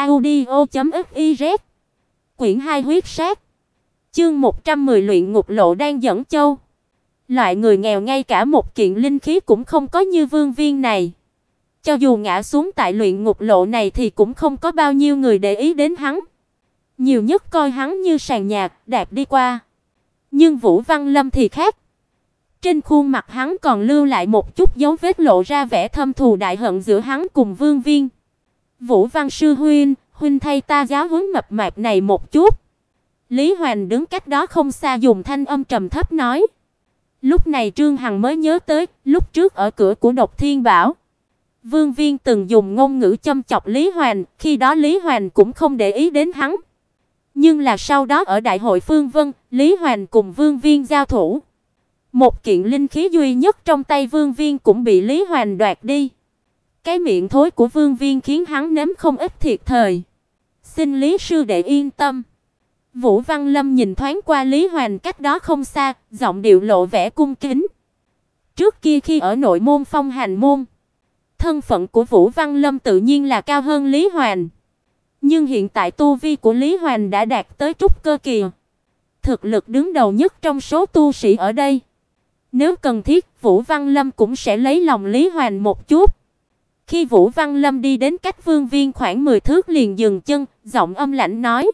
truyệnaudio.fiz. Quyển 2 huyết sát. Chương 110 luyện ngục lộ đang dẫn châu. Loại người nghèo ngay cả một kiện linh khí cũng không có như Vương Viên này. Cho dù ngã xuống tại luyện ngục lộ này thì cũng không có bao nhiêu người để ý đến hắn. Nhiều nhất coi hắn như sàn nhạc, đạp đi qua. Nhưng Vũ Văn Lâm thì khác. Trên khuôn mặt hắn còn lưu lại một chút dấu vết lộ ra vẻ thâm thù đại hận giữa hắn cùng Vương Viên. Vũ Văn sư huynh, huynh thay ta giáo huấn mập mạp này một chút. Lý Hoành đứng cách đó không xa dùng thanh âm trầm thấp nói. Lúc này Trương Hằng mới nhớ tới, lúc trước ở cửa của Độc Thiên Bảo, Vương Viên từng dùng ngôn ngữ châm chọc Lý Hoành, khi đó Lý Hoành cũng không để ý đến hắn. Nhưng là sau đó ở Đại hội Phương Vân, Lý Hoành cùng Vương Viên giao thủ. Một kiện linh khí duy nhất trong tay Vương Viên cũng bị Lý Hoành đoạt đi. Cái miệng thối của Vương Viên khiến hắn nếm không ít thiệt thời. Xin Lý sư đệ yên tâm. Vũ Văn Lâm nhìn thoáng qua Lý Hoành cách đó không xa, giọng điệu lộ vẻ cung kính. Trước kia khi ở nội môn Phong Hành môn, thân phận của Vũ Văn Lâm tự nhiên là cao hơn Lý Hoành. Nhưng hiện tại tu vi của Lý Hoành đã đạt tới trúc cơ kỳ, thực lực đứng đầu nhất trong số tu sĩ ở đây. Nếu cần thiết, Vũ Văn Lâm cũng sẽ lấy lòng Lý Hoành một chút. Khi Vũ Văn Lâm đi đến cách Vương Viên khoảng 10 thước liền dừng chân, giọng âm lãnh nói: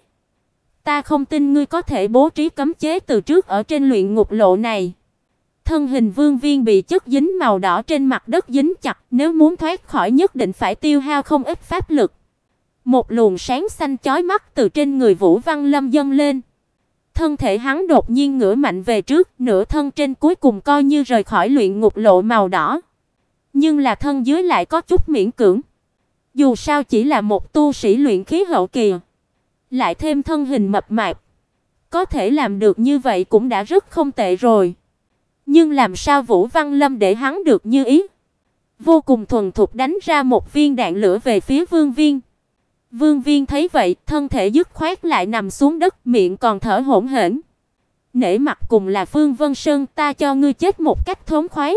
"Ta không tin ngươi có thể bố trí cấm chế từ trước ở trên luyện ngục lộ này." Thân hình Vương Viên bị chất dính màu đỏ trên mặt đất dính chặt, nếu muốn thoát khỏi nhất định phải tiêu hao không ít pháp lực. Một luồng sáng xanh chói mắt từ trên người Vũ Văn Lâm dâng lên. Thân thể hắn đột nhiên ngửa mạnh về trước, nửa thân trên cuối cùng coi như rời khỏi luyện ngục lộ màu đỏ. Nhưng là thân dưới lại có chút miễn cưỡng. Dù sao chỉ là một tu sĩ luyện khí hậu kỳ, lại thêm thân hình mập mạp, có thể làm được như vậy cũng đã rất không tệ rồi. Nhưng làm sao Vũ Văn Lâm để hắn được như ý? Vô cùng thuần thục đánh ra một viên đạn lửa về phía Vương Viên. Vương Viên thấy vậy, thân thể dứt khoát lại nằm xuống đất, miệng còn thở hổn hển. Nể mặt cùng là Phương Vân Sơn, ta cho ngươi chết một cách thống khoái.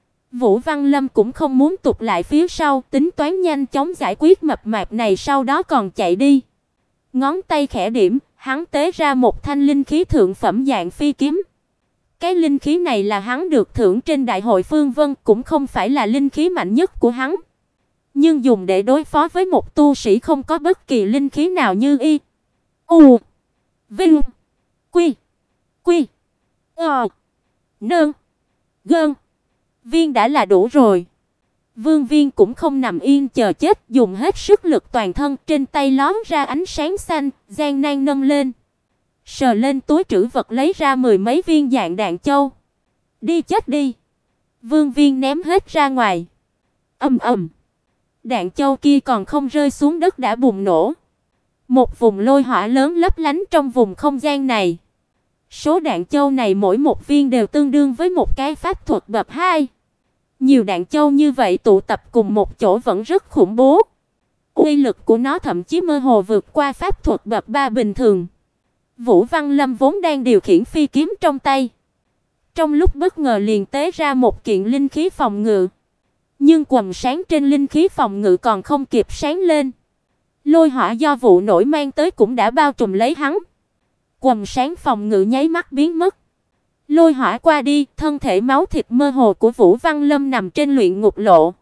Vũ Văn Lâm cũng không muốn tụt lại phía sau, tính toán nhanh chóng giải quyết mập mạp này, sau đó còn chạy đi. Ngón tay khẽ điểm, hắn tế ra một thanh linh khí thượng phẩm dạng phi kiếm. Cái linh khí này là hắn được thưởng trên Đại hội Phương Vân, cũng không phải là linh khí mạnh nhất của hắn. Nhưng dùng để đối phó với một tu sĩ không có bất kỳ linh khí nào như Y, U, Vinh, Quy, Quy, Nơn, Gơn, Viên đã là đủ rồi. Vương Viên cũng không nằm yên chờ chết, dùng hết sức lực toàn thân, trên tay lóe ra ánh sáng xanh, gian nan nâng lên. Sờ lên túi trữ vật lấy ra 10 mấy viên dạng đạn châu. Đi chết đi. Vương Viên ném hết ra ngoài. Ầm ầm. Đạn châu kia còn không rơi xuống đất đã bùng nổ. Một vùng lôi hỏa lớn lấp lánh trong vùng không gian này. Số đạn châu này mỗi một viên đều tương đương với một cái pháp thuật bậc 2. Nhiều đạn châu như vậy tụ tập cùng một chỗ vẫn rất khủng bố. Uy lực của nó thậm chí mơ hồ vượt qua pháp thuật bậc 3 bình thường. Vũ Văn Lâm vốn đang điều khiển phi kiếm trong tay, trong lúc bất ngờ liền tế ra một kiện linh khí phòng ngự. Nhưng quầng sáng trên linh khí phòng ngự còn không kịp sáng lên, lôi hỏa do vụ nổi mang tới cũng đã bao trùm lấy hắn. Quầng sáng phòng ngự nháy mắt biến mất. Lôi hỏa qua đi, thân thể máu thịt mơ hồ của Vũ Văn Lâm nằm trên luyện ngục lộ.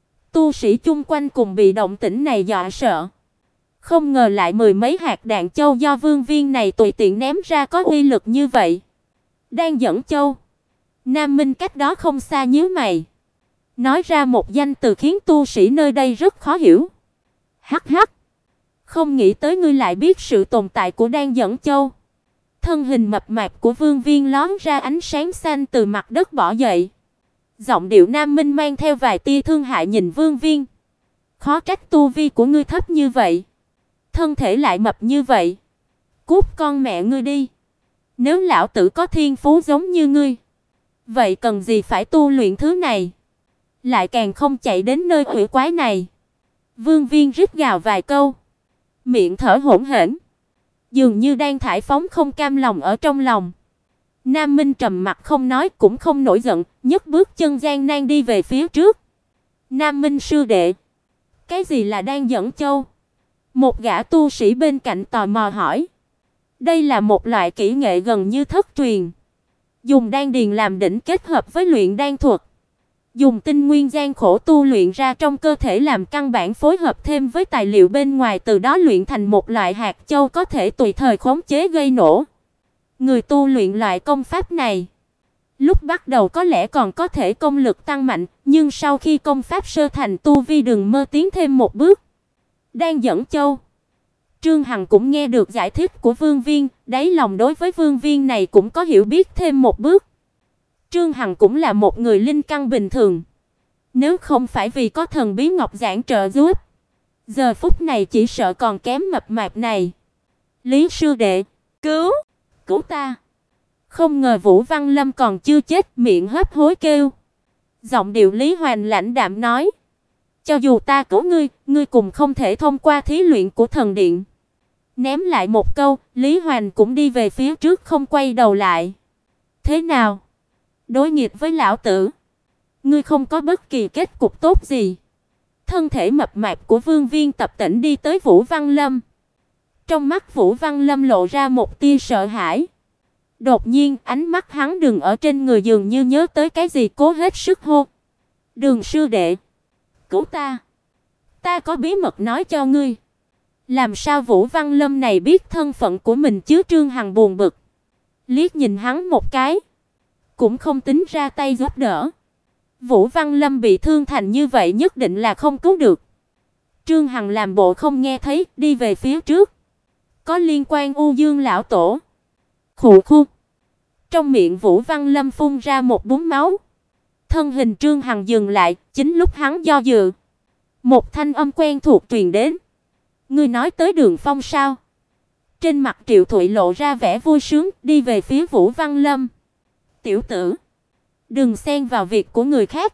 Tu sĩ chung quanh cùng bị động tĩnh này dọa sợ. Không ngờ lại 10 mấy hạt đạn châu do Vương Viên này tùy tiện ném ra có uy lực như vậy. Đang dẫn châu. Nam Minh cách đó không xa nhíu mày, nói ra một danh từ khiến tu sĩ nơi đây rất khó hiểu. Hắc hắc, không nghĩ tới ngươi lại biết sự tồn tại của Đan Dẫn Châu. Thân hình mập mạp của Vương Viên lóe ra ánh sáng xanh từ mặt đất bò dậy. Giọng điệu Nam Minh mang theo vài tia thương hại nhìn Vương Viên. Khó trách tu vi của ngươi thấp như vậy, thân thể lại mập như vậy. Cút con mẹ ngươi đi. Nếu lão tử có thiên phú giống như ngươi, vậy cần gì phải tu luyện thứ này, lại càng không chạy đến nơi quỷ quái này. Vương Viên rít gào vài câu, miệng thở hổn hển, dường như đang thải phóng không cam lòng ở trong lòng. Nam Minh trầm mặt không nói cũng không nổi giận, nhấc bước chân gian nan đi về phía trước. Nam Minh sư đệ, cái gì là Đan Dẫn Châu? Một gã tu sĩ bên cạnh tò mò hỏi. Đây là một loại kỹ nghệ gần như thất truyền, dùng đan điền làm đỉnh kết hợp với luyện đan thuật, dùng tinh nguyên gian khổ tu luyện ra trong cơ thể làm căn bản, phối hợp thêm với tài liệu bên ngoài, từ đó luyện thành một loại hạt châu có thể tùy thời khống chế gây nổ. Người tu luyện loại công pháp này, lúc bắt đầu có lẽ còn có thể công lực tăng mạnh, nhưng sau khi công pháp sơ thành, tu vi đừng mơ tiến thêm một bước. Đan Dẫn Châu. Trương Hằng cũng nghe được giải thích của Vương Viên, đáy lòng đối với Vương Viên này cũng có hiểu biết thêm một bước. Trương Hằng cũng là một người linh căn bình thường. Nếu không phải vì có thần bí ngọc giản trợ giúp, giờ phút này chỉ sợ còn kém mập mạp này. Lý sư đệ, cứu, cứu ta. Không ngờ Vũ Văn Lâm còn chưa chết, miệng hấp hối kêu. Giọng điệu Lý Hoành lãnh đạm nói, cho dù ta cứu ngươi, ngươi cũng không thể thông qua thí luyện của thần điện. Ném lại một câu, Lý Hoành cũng đi về phía trước không quay đầu lại. Thế nào? Đối nghịch với lão tử, ngươi không có bất kỳ kết cục tốt gì. Thân thể mập mạp của Vương Viên Tập Tĩnh đi tới Vũ Văn Lâm. Trong mắt Vũ Văn Lâm lộ ra một tia sợ hãi. Đột nhiên, ánh mắt hắn dừng ở trên người, dường như nhớ tới cái gì, cố hết sức hô, Đường sư đệ, cứu ta. Ta có bí mật nói cho ngươi. Làm sao Vũ Văn Lâm này biết thân phận của mình chứ? Trương Hằng buồn bực, liếc nhìn hắn một cái, cũng không tính ra tay giúp đỡ. Vũ Văn Lâm bị thương thành như vậy nhất định là không cứu được. Trương Hằng làm bộ không nghe thấy, đi về phía trước. Có liên quan U Dương lão tổ. Khụ khụ. Trong miệng Vũ Văn Lâm phun ra một búng máu. Thân hình Trương Hằng dừng lại, chính lúc hắn do dự, một thanh âm quen thuộc truyền đến. Ngươi nói tới Đường Phong sao? Trên mặt Triệu Thụy lộ ra vẻ vui sướng, đi về phía Vũ Văn Lâm. Tiểu tử, đừng xen vào việc của người khác.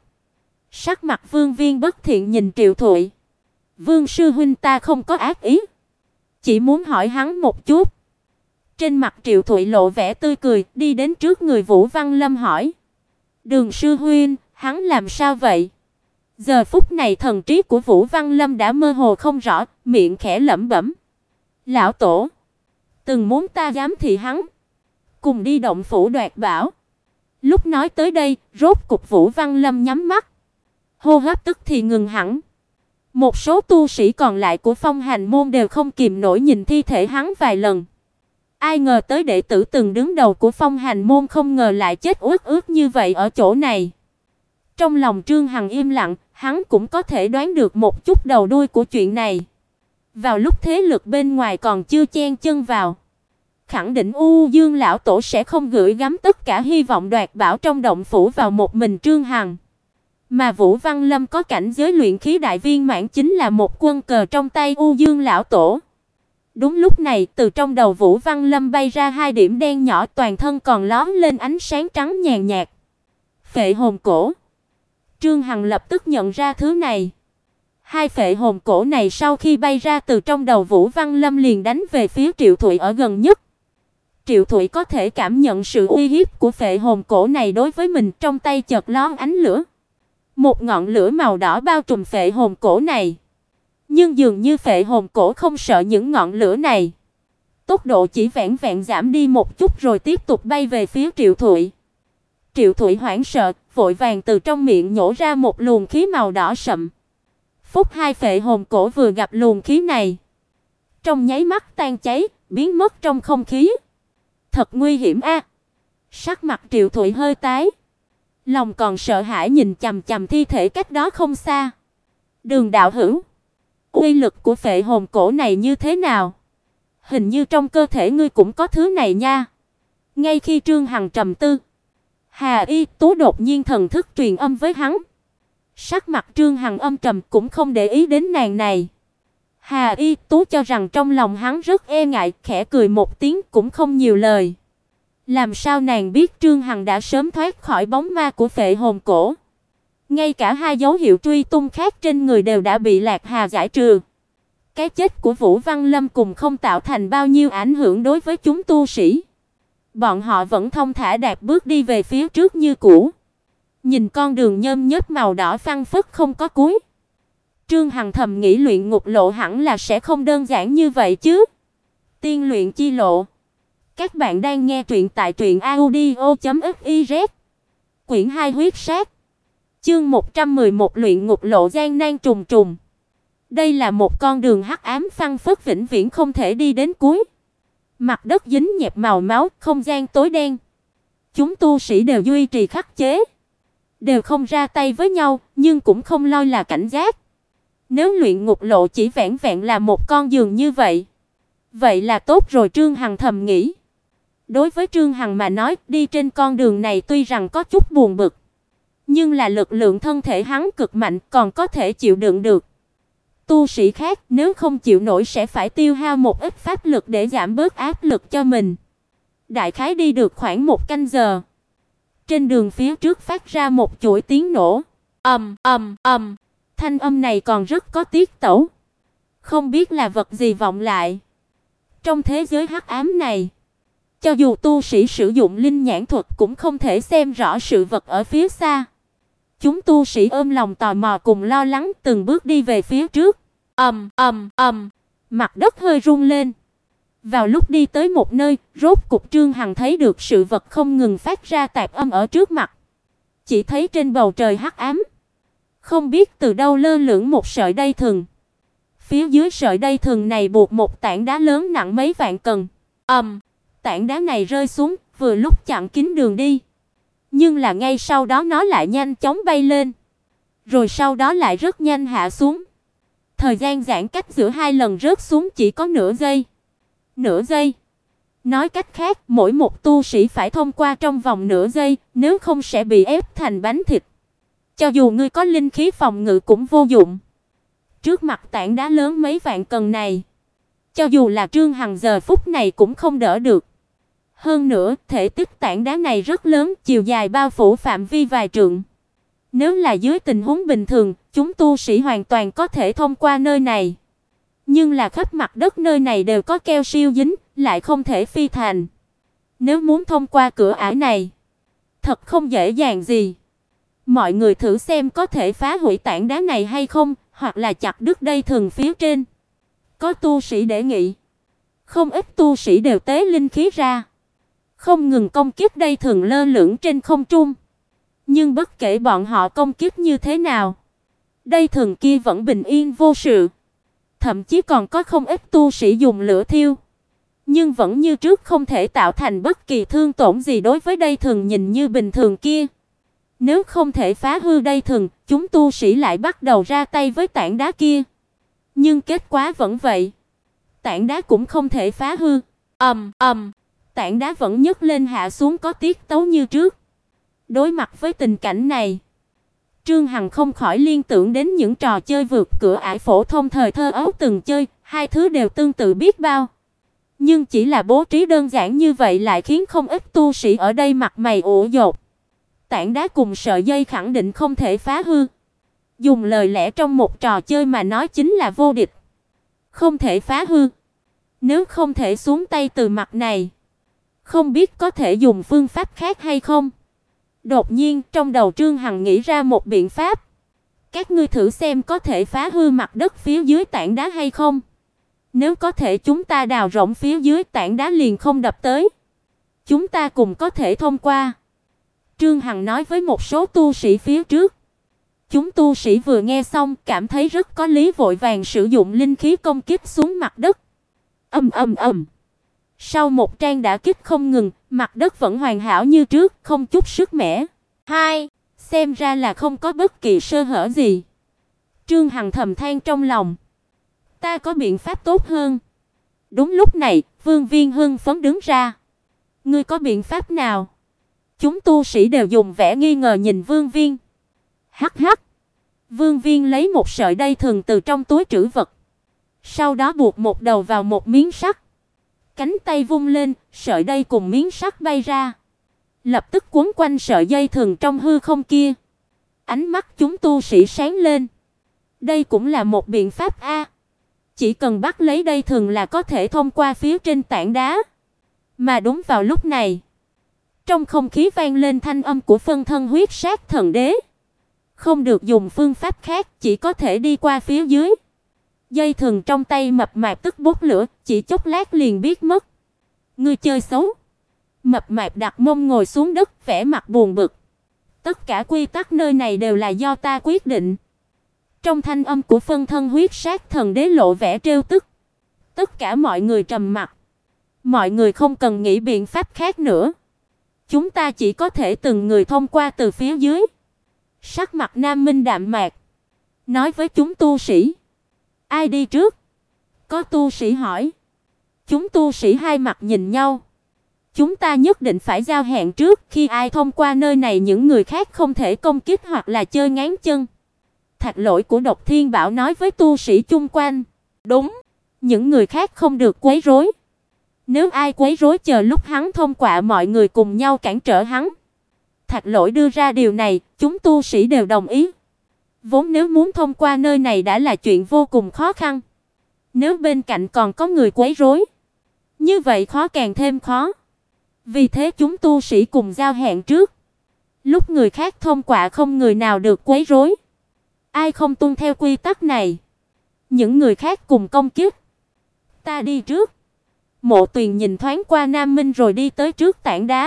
Sắc mặt Vương Viên bất thiện nhìn Triệu Thụy. Vương sư huynh, ta không có ác ý, chỉ muốn hỏi hắn một chút. Trên mặt Triệu Thụy lộ vẻ tươi cười, đi đến trước người Vũ Văn Lâm hỏi, Đường sư huynh, hắn làm sao vậy? Giờ phút này thần trí của Vũ Văn Lâm đã mơ hồ không rõ, miệng khẽ lẩm bẩm, lão tổ từng muốn ta giám thị hắn, cùng đi động phủ đoạt bảo. Lúc nói tới đây, rốt cục Vũ Văn Lâm nhắm mắt, hô hấp tức thì ngừng hẳn. Một số tu sĩ còn lại của Phong Hành môn đều không kìm nổi nhìn thi thể hắn vài lần. Ai ngờ tới đệ tử từng đứng đầu của Phong Hành môn không ngờ lại chết uất ức như vậy ở chỗ này. Trong lòng Trương Hằng im lặng, hắn cũng có thể đoán được một chút đầu đuôi của chuyện này. Vào lúc thế lực bên ngoài còn chưa chen chân vào, khẳng định U Dương lão tổ sẽ không gửi gắm tất cả hy vọng đoạt bảo trong động phủ vào một mình Trương Hằng. Mà Vũ Văn Lâm có cảnh giới luyện khí đại viên mãn chính là một quân cờ trong tay U Dương lão tổ. Đúng lúc này, từ trong đầu Vũ Văn Lâm bay ra hai điểm đen nhỏ, toàn thân còn lóe lên ánh sáng trắng nhàn nhạt. Phệ hồn cổ. Trương Hằng lập tức nhận ra thứ này. Hai phệ hồn cổ này sau khi bay ra từ trong đầu Vũ Văn Lâm liền đánh về phía Triệu Thụy ở gần nhất. Triệu Thụy có thể cảm nhận sự uy hiếp của phệ hồn cổ này đối với mình, trong tay chợt lóe ánh lửa. Một ngọn lửa màu đỏ bao trùm phệ hồn cổ này. Nhưng dường như phệ hồn cổ không sợ những ngọn lửa này. Tốc độ chỉ vẹn vẹn giảm đi một chút rồi tiếp tục bay về phía Triệu Thụy. Triệu Thụy hoảng sợ, vội vàng từ trong miệng nhổ ra một luồng khí màu đỏ sậm. Phút hai phệ hồn cổ vừa gặp luồng khí này, trong nháy mắt tan cháy, biến mất trong không khí. Thật nguy hiểm a. Sắc mặt Triệu Thụy hơi tái, lòng còn sợ hãi nhìn chằm chằm thi thể cách đó không xa. Đường đạo hữu, uy lực của phệ hồn cổ này như thế nào? Hình như trong cơ thể ngươi cũng có thứ này nha. Ngay khi Trương Hằng trầm tư, Hà Y Tú đột nhiên thần thức truyền âm với hắn. Sắc mặt Trương Hằng âm trầm, cũng không để ý đến nàng này. Hà Y Tú cho rằng trong lòng hắn rất e ngại, khẽ cười một tiếng cũng không nhiều lời. Làm sao nàng biết Trương Hằng đã sớm thoát khỏi bóng ma của phệ hồn cổ? Ngay cả hai dấu hiệu truy tung khác trên người đều đã bị Lạc Hà giải trừ. Cái chết của Vũ Văn Lâm cùng không tạo thành bao nhiêu ảnh hưởng đối với chúng tu sĩ. Bọn họ vẫn thong thả đạp bước đi về phía trước như cũ. Nhìn con đường nhôm nhớp màu đỏ phăng phất không có cuối. Trương Hằng thầm nghĩ luyện ngục lộ hẳn là sẽ không đơn giản như vậy chứ. Tiên luyện chi lộ. Các bạn đang nghe truyện tại truyệnaudio.fiz. Quyển 2 huyết sát. Chương 111 luyện ngục lộ gian nan trùng trùng. Đây là một con đường hắc ám phăng phất vĩnh viễn không thể đi đến cuối. Mặt đất dính nhẹp màu máu, không gian tối đen. Chúng tu sĩ đều duy trì khắc chế, đều không ra tay với nhau, nhưng cũng không loi là cảnh giác. Nếu luyện ngục lộ chỉ vẹn vẹn là một con đường như vậy, vậy là tốt rồi, Trương Hằng thầm nghĩ. Đối với Trương Hằng mà nói, đi trên con đường này tuy rằng có chút buồn bực, nhưng là lực lượng thân thể hắn cực mạnh, còn có thể chịu đựng được. Tu sĩ khác nếu không chịu nổi sẽ phải tiêu hao một ít pháp lực để giảm bớt áp lực cho mình. Đại khái đi được khoảng 1 canh giờ. Trên đường phía trước phát ra một chuỗi tiếng nổ. Ầm ầm ầm. Thanh âm này còn rất có tiết tấu. Không biết là vật gì vọng lại. Trong thế giới hắc ám này, cho dù tu sĩ sử dụng linh nhãn thuật cũng không thể xem rõ sự vật ở phía xa. Chúng tu sĩ ôm lòng tò mò cùng lo lắng từng bước đi về phía trước. Ầm ầm ầm, mặt đất hơi rung lên. Vào lúc đi tới một nơi, rốt cục Trương Hằng thấy được sự vật không ngừng phát ra tạp âm ở trước mặt. Chỉ thấy trên bầu trời hắc ám, không biết từ đâu lơ lửng một sợi dây thừng. Phía dưới sợi dây thừng này buộc một tảng đá lớn nặng mấy vạn cân. Tảng đá này rơi xuống, vừa lúc chặn kín đường đi. Nhưng là ngay sau đó nó lại nhanh chóng bay lên, rồi sau đó lại rất nhanh hạ xuống. Thời gian giãn cách giữa hai lần rớt xuống chỉ có nửa giây. Nửa giây. Nói cách khác, mỗi một tu sĩ phải thông qua trong vòng nửa giây, nếu không sẽ bị ép thành bánh thịt. Cho dù ngươi có linh khí phòng ngự cũng vô dụng. Trước mặt tảng đá lớn mấy vạn cân này, cho dù là Trương Hằng giờ phút này cũng không đỡ được. Hơn nữa, thể tích tảng đá này rất lớn, chiều dài bao phủ phạm vi vài trượng. Nếu là dưới tình huống bình thường, chúng tu sĩ hoàn toàn có thể thông qua nơi này. Nhưng là khắp mặt đất nơi này đều có keo siêu dính, lại không thể phi thành. Nếu muốn thông qua cửa ải này, thật không dễ dàng gì. Mọi người thử xem có thể phá hủy tảng đá này hay không, hoặc là chặt đứt dây thừng phía trên. Có tu sĩ đề nghị. Không ít tu sĩ đều tế linh khí ra, không ngừng công kích dây thừng lơ lửng trên không trung. Nhưng bất kể bọn họ công kích như thế nào, dây thừng kia vẫn bình yên vô sự. Thậm chí còn có không ít tu sĩ dùng lửa thiêu, nhưng vẫn như trước không thể tạo thành bất kỳ thương tổn gì đối với dây thừng nhìn như bình thường kia. Nếu không thể phá hư dây thừng, chúng tu sĩ lại bắt đầu ra tay với tảng đá kia. Nhưng kết quả vẫn vậy. Tảng đá cũng không thể phá hư. Tảng đá vẫn nhấc lên hạ xuống có tiết tấu như trước. Đối mặt với tình cảnh này, Trương Hằng không khỏi liên tưởng đến những trò chơi vượt cửa ải phổ thông thời thơ ấu từng chơi, hai thứ đều tương tự biết bao. Nhưng chỉ là bố trí đơn giản như vậy lại khiến không ít tu sĩ ở đây mặt mày ủ dột. Tảng đá cùng sợi dây khẳng định không thể phá hư. Dùng lời lẽ trong một trò chơi mà nói chính là vô địch. Không thể phá hư. Nếu không thể xuống tay từ mặt này, không biết có thể dùng phương pháp khác hay không? Đột nhiên, trong đầu Trương Hằng nghĩ ra một biện pháp. Các ngươi thử xem có thể phá hư mặt đất phía dưới tảng đá hay không? Nếu có thể chúng ta đào rộng phía dưới tảng đá liền không đập tới. Chúng ta cùng có thể thông qua. Trương Hằng nói với một số tu sĩ phía trước. Chúng tu sĩ vừa nghe xong cảm thấy rất có lý, vội vàng sử dụng linh khí công kích xuống mặt đất. Sau một trang đả kích không ngừng, mặt đất vẫn hoàn hảo như trước, không chút sức mẻ. Xem ra là không có bất kỳ sơ hở gì. Trương Hằng thầm than trong lòng. Ta có biện pháp tốt hơn. Đúng lúc này, Vương Viên hưng phấn đứng ra. Ngươi có biện pháp nào? Chúng tu sĩ đều dùng vẻ nghi ngờ nhìn Vương Viên. Hắc. Vương Viên lấy một sợi dây thừng từ trong túi trữ vật. Sau đó buộc một đầu vào một miếng sắt. Cánh tay vung lên, sợi dây cùng miếng sắt bay ra. Lập tức quấn quanh sợi dây thừng trong hư không kia. Ánh mắt chúng tu sĩ sáng lên. Đây cũng là một biện pháp a. Chỉ cần bắt lấy dây thừng là có thể thông qua phía trên tảng đá. Mà đúng vào lúc này, trong không khí vang lên thanh âm của phân thân huyết sát thần đế. Không được dùng phương pháp khác, chỉ có thể đi qua phía dưới. Dây thừng trong tay mập mạp tức bốc lửa, chỉ chốc lát liền biết mất. Ngươi chơi xấu. Mập mạp đặt mông ngồi xuống đất, vẻ mặt buồn bực. Tất cả quy tắc nơi này đều là do ta quyết định. Trong thanh âm của phân thân huyết sát thần đế lộ vẻ trêu tức. Tất cả mọi người trầm mặc. Mọi người không cần nghĩ biện pháp khác nữa. Chúng ta chỉ có thể từng người thông qua từ phía dưới. Sắc mặt Nam Minh đạm mạc, nói với chúng tu sĩ. Ai đi trước? Có tu sĩ hỏi. Chúng tu sĩ hai mặt nhìn nhau. Chúng ta nhất định phải giao hẹn trước, khi ai thông qua nơi này những người khác không thể công kích hoặc là chơi ngáng chân. Thạch Lỗi của Độc Thiên Bảo nói với tu sĩ chung quanh. Đúng, những người khác không được quấy rối. Nếu ai quấy rối chờ lúc hắn thông qua mọi người cùng nhau cản trở hắn. Thạch Lỗi đưa ra điều này, chúng tu sĩ đều đồng ý. Vốn nếu muốn thông qua nơi này đã là chuyện vô cùng khó khăn. Nếu bên cạnh còn có người quấy rối, như vậy khó càng thêm khó. Vì thế chúng tu sĩ cùng giao hẹn trước. Lúc người khác thông qua không người nào được quấy rối. Ai không tuân theo quy tắc này, những người khác cùng công kích. Ta đi trước. Mộ Tuyền nhìn thoáng qua Nam Minh rồi đi tới trước tảng đá.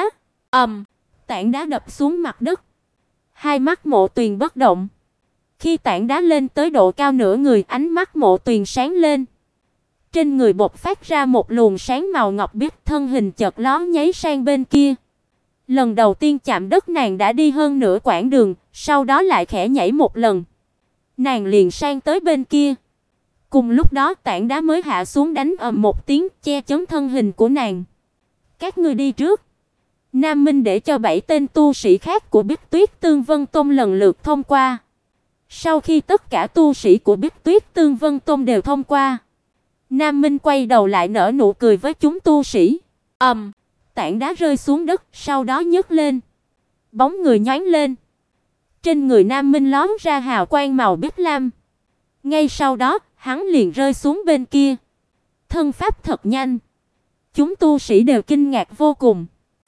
Tảng đá đập xuống mặt đất. Hai mắt Mộ Tuyền bất động. Khi tảng đá lên tới độ cao nửa người, ánh mắt Mộ Tuyền sáng lên. Trên người bộc phát ra một luồng sáng màu ngọc biếc, thân hình chợt lóe nháy sang bên kia. Lần đầu tiên chạm đất nàng đã đi hơn nửa quãng đường, sau đó lại khẽ nhảy một lần. Nàng liền sang tới bên kia. Cùng lúc đó tảng đá mới hạ xuống đánh ầm một tiếng, che chắn thân hình của nàng. Các ngươi đi trước. Nam Minh để cho 7 tên tu sĩ khác của Bích Tuyết Tương Vân Tông lần lượt thông qua. Sau khi tất cả tu sĩ của Bích Tuyết Tương Vân Tông đều thông qua, Nam Minh quay đầu lại nở nụ cười với chúng tu sĩ. Tảng đá rơi xuống đất, sau đó nhấc lên. Bóng người nhoáng lên. Trên người Nam Minh lóe ra hào quang màu bích lam. Ngay sau đó, hắn liền rơi xuống bên kia. Thân pháp thật nhanh. Chúng tu sĩ đều kinh ngạc vô cùng.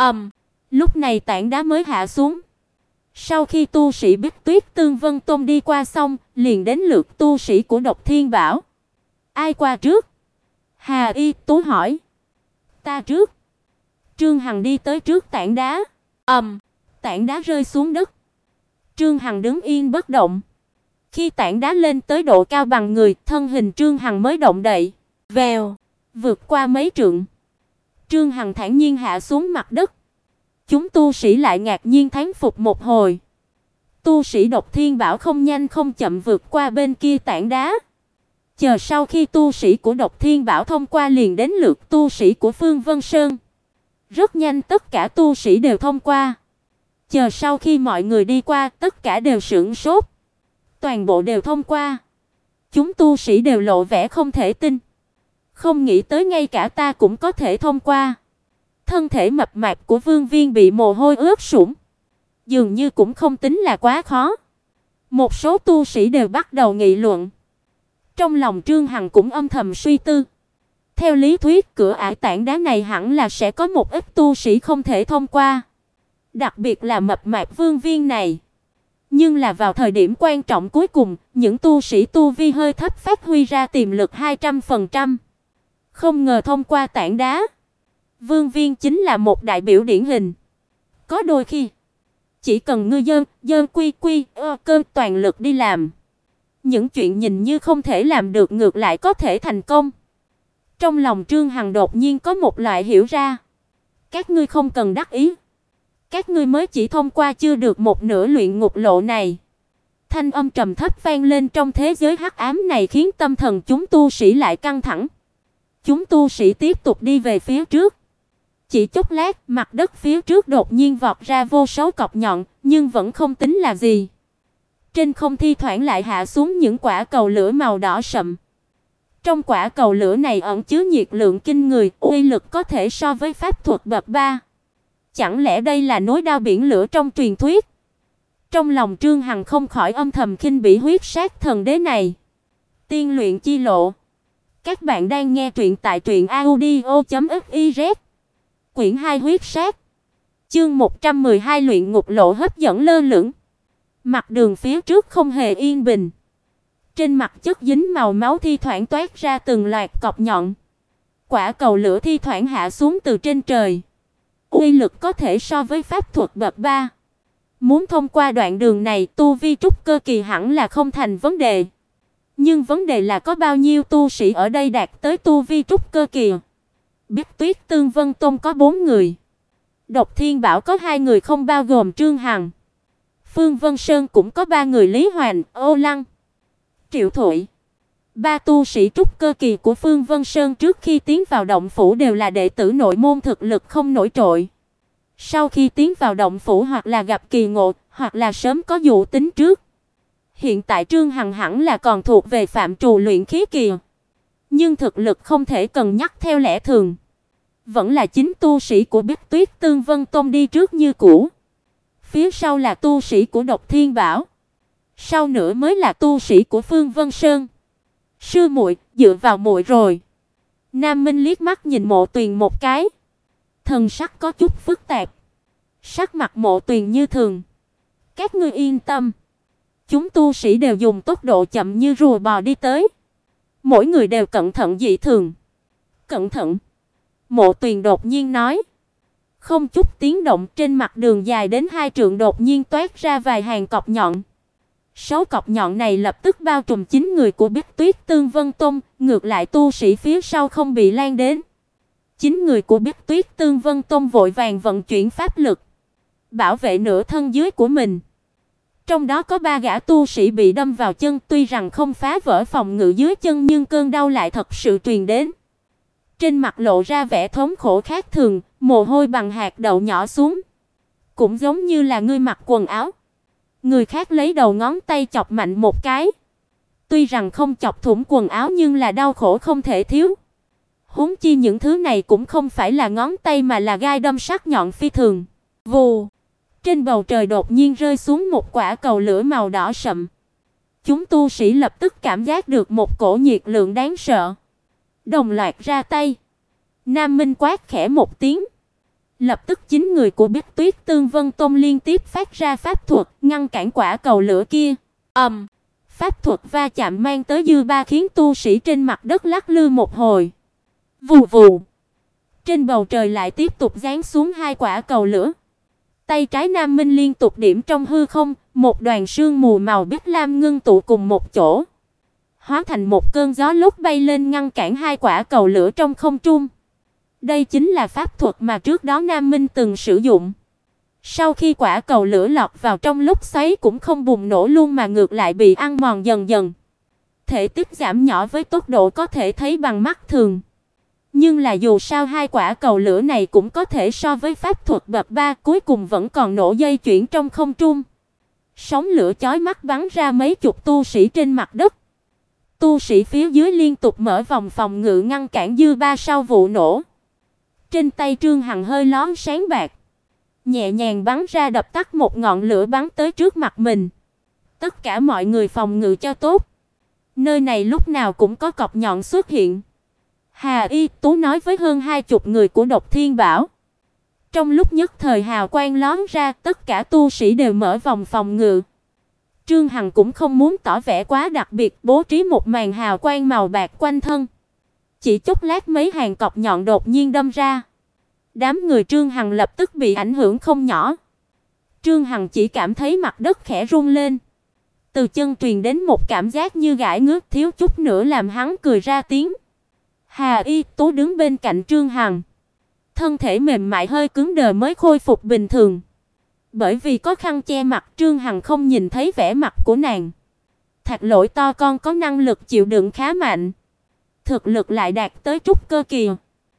Lúc này tảng đá mới hạ xuống. Sau khi tu sĩ Bích Tuyết Tương Vân Tông đi qua xong, liền đến lượt tu sĩ của Độc Thiên Bảo. Ai qua trước? Hà Y Tú hỏi. Ta trước. Trương Hằng đi tới trước tảng đá. Tảng đá rơi xuống đất. Trương Hằng đứng yên bất động. Khi tảng đá lên tới độ cao bằng người, thân hình Trương Hằng mới động đậy. Vèo, vượt qua mấy trượng. Trương Hằng thản nhiên hạ xuống mặt đất. Chúng tu sĩ lại ngạc nhiên thán phục một hồi. Tu sĩ Độc Thiên Bảo không nhanh không chậm vượt qua bên kia tảng đá. Chờ sau khi tu sĩ của Độc Thiên Bảo thông qua liền đến lượt tu sĩ của Phương Vân Sơn. Rất nhanh tất cả tu sĩ đều thông qua. Chờ sau khi mọi người đi qua, tất cả đều sửng sốt. Toàn bộ đều thông qua. Chúng tu sĩ đều lộ vẻ không thể tin. Không nghĩ tới ngay cả ta cũng có thể thông qua. Thân thể mập mạp của Vương Viên bị mồ hôi ướt sũng. Dường như cũng không tính là quá khó. Một số tu sĩ đều bắt đầu nghị luận. Trong lòng Trương Hằng cũng âm thầm suy tư. Theo lý thuyết cửa ải tảng đá này hẳn là sẽ có một ít tu sĩ không thể thông qua. Đặc biệt là mập mạp Vương Viên này. Nhưng là vào thời điểm quan trọng cuối cùng, những tu sĩ tu vi hơi thấp phát huy ra tiềm lực 200%. Không ngờ thông qua tảng đá. Vương Viên chính là một đại biểu điển hình. Có đôi khi, chỉ cần ngươi dơn quy cơn toàn lực đi làm. Những chuyện nhìn như không thể làm được ngược lại có thể thành công. Trong lòng Trương Hằng đột nhiên có một loại hiểu ra. Các ngươi không cần đắc ý. Các ngươi mới chỉ thông qua chưa được một nửa luyện ngục lộ này. Thanh âm trầm thấp vang lên trong thế giới hắc ám này khiến tâm thần chúng tu sĩ lại căng thẳng. Chúng tu sĩ tiếp tục đi về phía trước. Chỉ chốc lát, mặt đất phía trước đột nhiên vọt ra vô số cọc nhọn, nhưng vẫn không tính là gì. Trên không thi thoảng lại hạ xuống những quả cầu lửa màu đỏ sậm. Trong quả cầu lửa này ẩn chứa nhiệt lượng kinh người, uy lực có thể so với pháp thuật bậc 3. Chẳng lẽ đây là núi đao biển lửa trong truyền thuyết? Trong lòng Trương Hằng không khỏi âm thầm khinh bỉ huyết sát thần đế này. Tiên luyện chi lộ. Các bạn đang nghe truyện tại truyệnaudio.fiz. Quyển 2 huyết sát. Chương 112 luyện ngục lộ hấp dẫn lơ lửng. Mặt đường phía trước không hề yên bình. Trên mặt chất dính màu máu thi thoảng toát ra từng loạt cọc nhọn. Quả cầu lửa thi thoảng hạ xuống từ trên trời. Uy lực có thể so với pháp thuật bậc 3. Muốn thông qua đoạn đường này, tu vi trúc cơ kỳ hẳn là không thành vấn đề. Nhưng vấn đề là có bao nhiêu tu sĩ ở đây đạt tới tu vi trúc cơ kỳ. Bích Tuyết Tương Vân Tông có 4 người. Độc Thiên Bảo có 2 người không bao gồm Trương Hằng. Phương Vân Sơn cũng có 3 người Lý Hoàn, Ô Lăng, Triệu Thụy. Ba tu sĩ trúc cơ kỳ của Phương Vân Sơn trước khi tiến vào động phủ đều là đệ tử nội môn thực lực không nổi trội. Sau khi tiến vào động phủ hoặc là gặp kỳ ngộ, hoặc là sớm có dự tính trước. Hiện tại Trương Hằng hẳn là còn thuộc về phạm trù luyện khí kỳ, nhưng thực lực không thể cần nhắc theo lẽ thường. Vẫn là chính tu sĩ của Bích Tuyết Tương Vân Tông đi trước như cũ. Phía sau là tu sĩ của Độc Thiên Bảo, sau nữa mới là tu sĩ của Phương Vân Sơn. Sư muội, dựa vào muội rồi. Nam Minh liếc mắt nhìn Mộ Tuyền một cái, thần sắc có chút phức tạp. Sắc mặt Mộ Tuyền như thường. Các ngươi yên tâm, chúng tu sĩ đều dùng tốc độ chậm như rùa bò đi tới. Mỗi người đều cẩn thận dị thường. Cẩn thận. Mộ Tuyền đột nhiên nói. Không chút tiếng động, trên mặt đường dài đến 2 trượng đột nhiên toát ra vài hàng cọc nhọn. 6 cọc nhọn này lập tức bao trùm 9 người của Bích Tuyết Tương Vân Tông, ngược lại tu sĩ phía sau không bị lan đến. 9 người của Bích Tuyết Tương Vân Tông vội vàng vận chuyển pháp lực, bảo vệ nửa thân dưới của mình. Trong đó có 3 gã tu sĩ bị đâm vào chân, tuy rằng không phá vỡ phòng ngự dưới chân nhưng cơn đau lại thật sự truyền đến. Trên mặt lộ ra vẻ thống khổ khác thường, mồ hôi bằng hạt đậu nhỏ xuống. Cũng giống như là người mặc quần áo, người khác lấy đầu ngón tay chọc mạnh một cái. Tuy rằng không chọc thủng quần áo nhưng là đau khổ không thể thiếu. Huống chi những thứ này cũng không phải là ngón tay mà là gai đâm sắc nhọn phi thường. Vù, trên bầu trời đột nhiên rơi xuống một quả cầu lửa màu đỏ sậm. Chúng tu sĩ lập tức cảm giác được một cổ nhiệt lượng đáng sợ, đồng loạt ra tay. Nam Minh quát khẽ một tiếng, lập tức 9 người của Bích Tuyết Tương Vân Tông liên tiếp phát ra pháp thuật ngăn cản quả cầu lửa kia. Pháp thuật va chạm mang tới dư ba khiến tu sĩ trên mặt đất lắc lư một hồi. Vù vù, trên bầu trời lại tiếp tục giáng xuống 2 quả cầu lửa. Tay trái Nam Minh liên tục điểm trong hư không, một đoàn sương mù màu bích lam ngưng tụ cùng một chỗ, hóa thành một cơn gió lốc bay lên ngăn cản 2 quả cầu lửa trong không trung. Đây chính là pháp thuật mà trước đó Nam Minh từng sử dụng. Sau khi quả cầu lửa lọt vào trong lốc xoáy cũng không bùng nổ luôn mà ngược lại bị ăn mòn dần dần. Thể tích giảm nhỏ với tốc độ có thể thấy bằng mắt thường. Nhưng là dù sao 2 quả cầu lửa này cũng có thể so với pháp thuật bậc 3, cuối cùng vẫn còn nổ dây chuyển trong không trung. Sóng lửa chói mắt bắn ra mấy chục tu sĩ trên mặt đất. Tu sĩ phía dưới liên tục mở vòng phòng ngự ngăn cản dư ba sau vụ nổ. Trên tay Trương Hằng hơi lóe sáng bạc, nhẹ nhàng bắn ra đập tắt một ngọn lửa bắn tới trước mặt mình. Tất cả mọi người phòng ngự cho tốt. Nơi này lúc nào cũng có cọc nhọn xuất hiện. Hà Y Tú nói với hơn 20 người của Độc Thiên Bảo. Trong lúc nhất thời hào quang lóe ra, tất cả tu sĩ đều mở vòng phòng ngự. Trương Hằng cũng không muốn tỏ vẻ quá đặc biệt, bố trí một màn hào quang màu bạc quanh thân. Chỉ chốc lát mấy hàng cọc nhọn đột nhiên đâm ra. Đám người Trương Hằng lập tức bị ảnh hưởng không nhỏ. Trương Hằng chỉ cảm thấy mặt đất khẽ rung lên. Từ chân truyền đến một cảm giác như gãi ngứa, thiếu chút nữa làm hắn cười ra tiếng. Hà Y Tú đứng bên cạnh Trương Hằng, thân thể mềm mại hơi cứng đờ mới khôi phục bình thường. Bởi vì có khăn che mặt, Trương Hằng không nhìn thấy vẻ mặt của nàng. Thạch Lỗi to con có năng lực chịu đựng khá mạnh, thực lực lại đạt tới trúc cơ kỳ.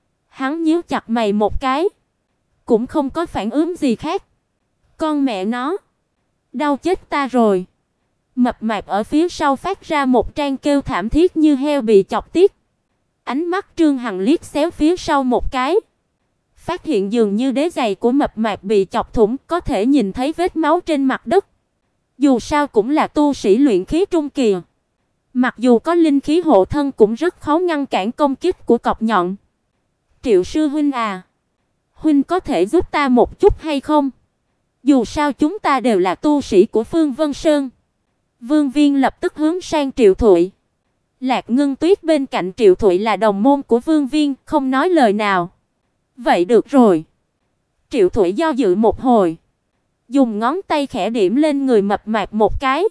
Hắn nhíu chặt mày một cái, cũng không có phản ứng gì khác. Con mẹ nó, đau chết ta rồi. Mập mạp ở phía sau phát ra một tràng kêu thảm thiết như heo bị chọc tiết. Ánh mắt Trương Hằng liếc xéo phía sau một cái, phát hiện dường như đế giày của mập mạp bị chọc thủng, có thể nhìn thấy vết máu trên mặt đất. Dù sao cũng là tu sĩ luyện khí trung kỳ, mặc dù có linh khí hộ thân cũng rất khó ngăn cản công kích của cọc nhọn. Triệu sư huynh à, huynh có thể giúp ta một chút hay không? Dù sao chúng ta đều là tu sĩ của Phương Vân Sơn. Vương Viên lập tức hướng sang Triệu Thụy. Lạc Ngân Tuyết bên cạnh Triệu Thụy là đồng môn của Vương Viên, không nói lời nào. Vậy được rồi. Triệu Thụy do dự một hồi, dùng ngón tay khẽ điểm lên người mập mạp một cái.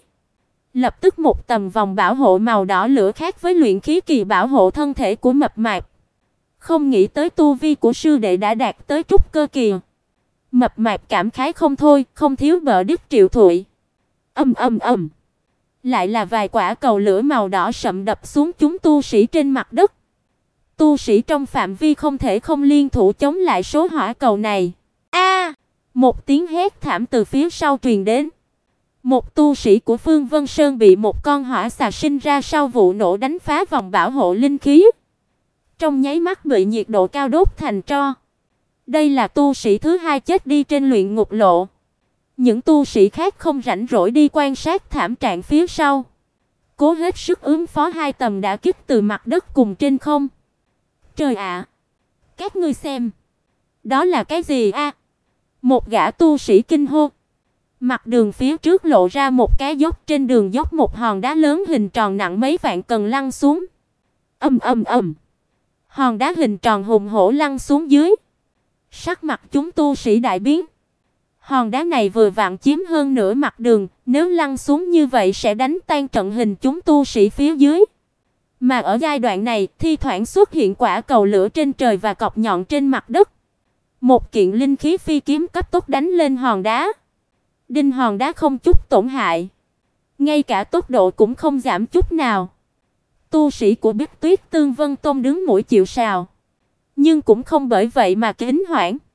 Lập tức một tầng vòng bảo hộ màu đỏ lửa khác với luyện khí kỳ bảo hộ thân thể của mập mạp. Không nghĩ tới tu vi của sư đệ đã đạt tới trúc cơ kỳ. Mập mạp cảm khái không thôi, không thiếu bợ đích Triệu Thụy. lại là vài quả cầu lửa màu đỏ sậm đập xuống chúng tu sĩ trên mặt đất. Tu sĩ trong phạm vi không thể không liên thủ chống lại số hỏa cầu này. A! Một tiếng hét thảm từ phía sau truyền đến. Một tu sĩ của Phương Vân Sơn bị một con hỏa xà sinh ra sau vụ nổ đánh phá vòng bảo hộ linh khí. Trong nháy mắt bị nhiệt độ cao đốt thành tro. Đây là tu sĩ thứ hai chết đi trên luyện ngục lộ. Những tu sĩ khác không rảnh rỗi đi quan sát thảm trạng phía sau. Cố hết sức ứng phó hai tầm đả kích từ mặt đất cùng trên không. Trời ạ! Các ngươi xem. Đó là cái gì a? Một gã tu sĩ kinh hô. Mặt đường phía trước lộ ra một cái dốc, trên đường dốc một hòn đá lớn hình tròn nặng mấy vạn cân lăn xuống. Ầm ầm ầm. Hòn đá hình tròn hùng hổ lăn xuống dưới. Sắc mặt chúng tu sĩ đại biến. Hòn đá này vừa vặn chiếm hơn nửa mặt đường, nếu lăn xuống như vậy sẽ đánh tan trận hình chúng tu sĩ phía dưới. Mà ở giai đoạn này, thi thoảng xuất hiện quả cầu lửa trên trời và cọc nhọn trên mặt đất. Một kiện linh khí phi kiếm cấp tốc đánh lên hòn đá. Đinh hòn đá không chút tổn hại, ngay cả tốc độ cũng không giảm chút nào. Tu sĩ của Bích Tuyết Tương Vân Tông đứng mũi chịu sào, nhưng cũng không bởi vậy mà kinh hoảng.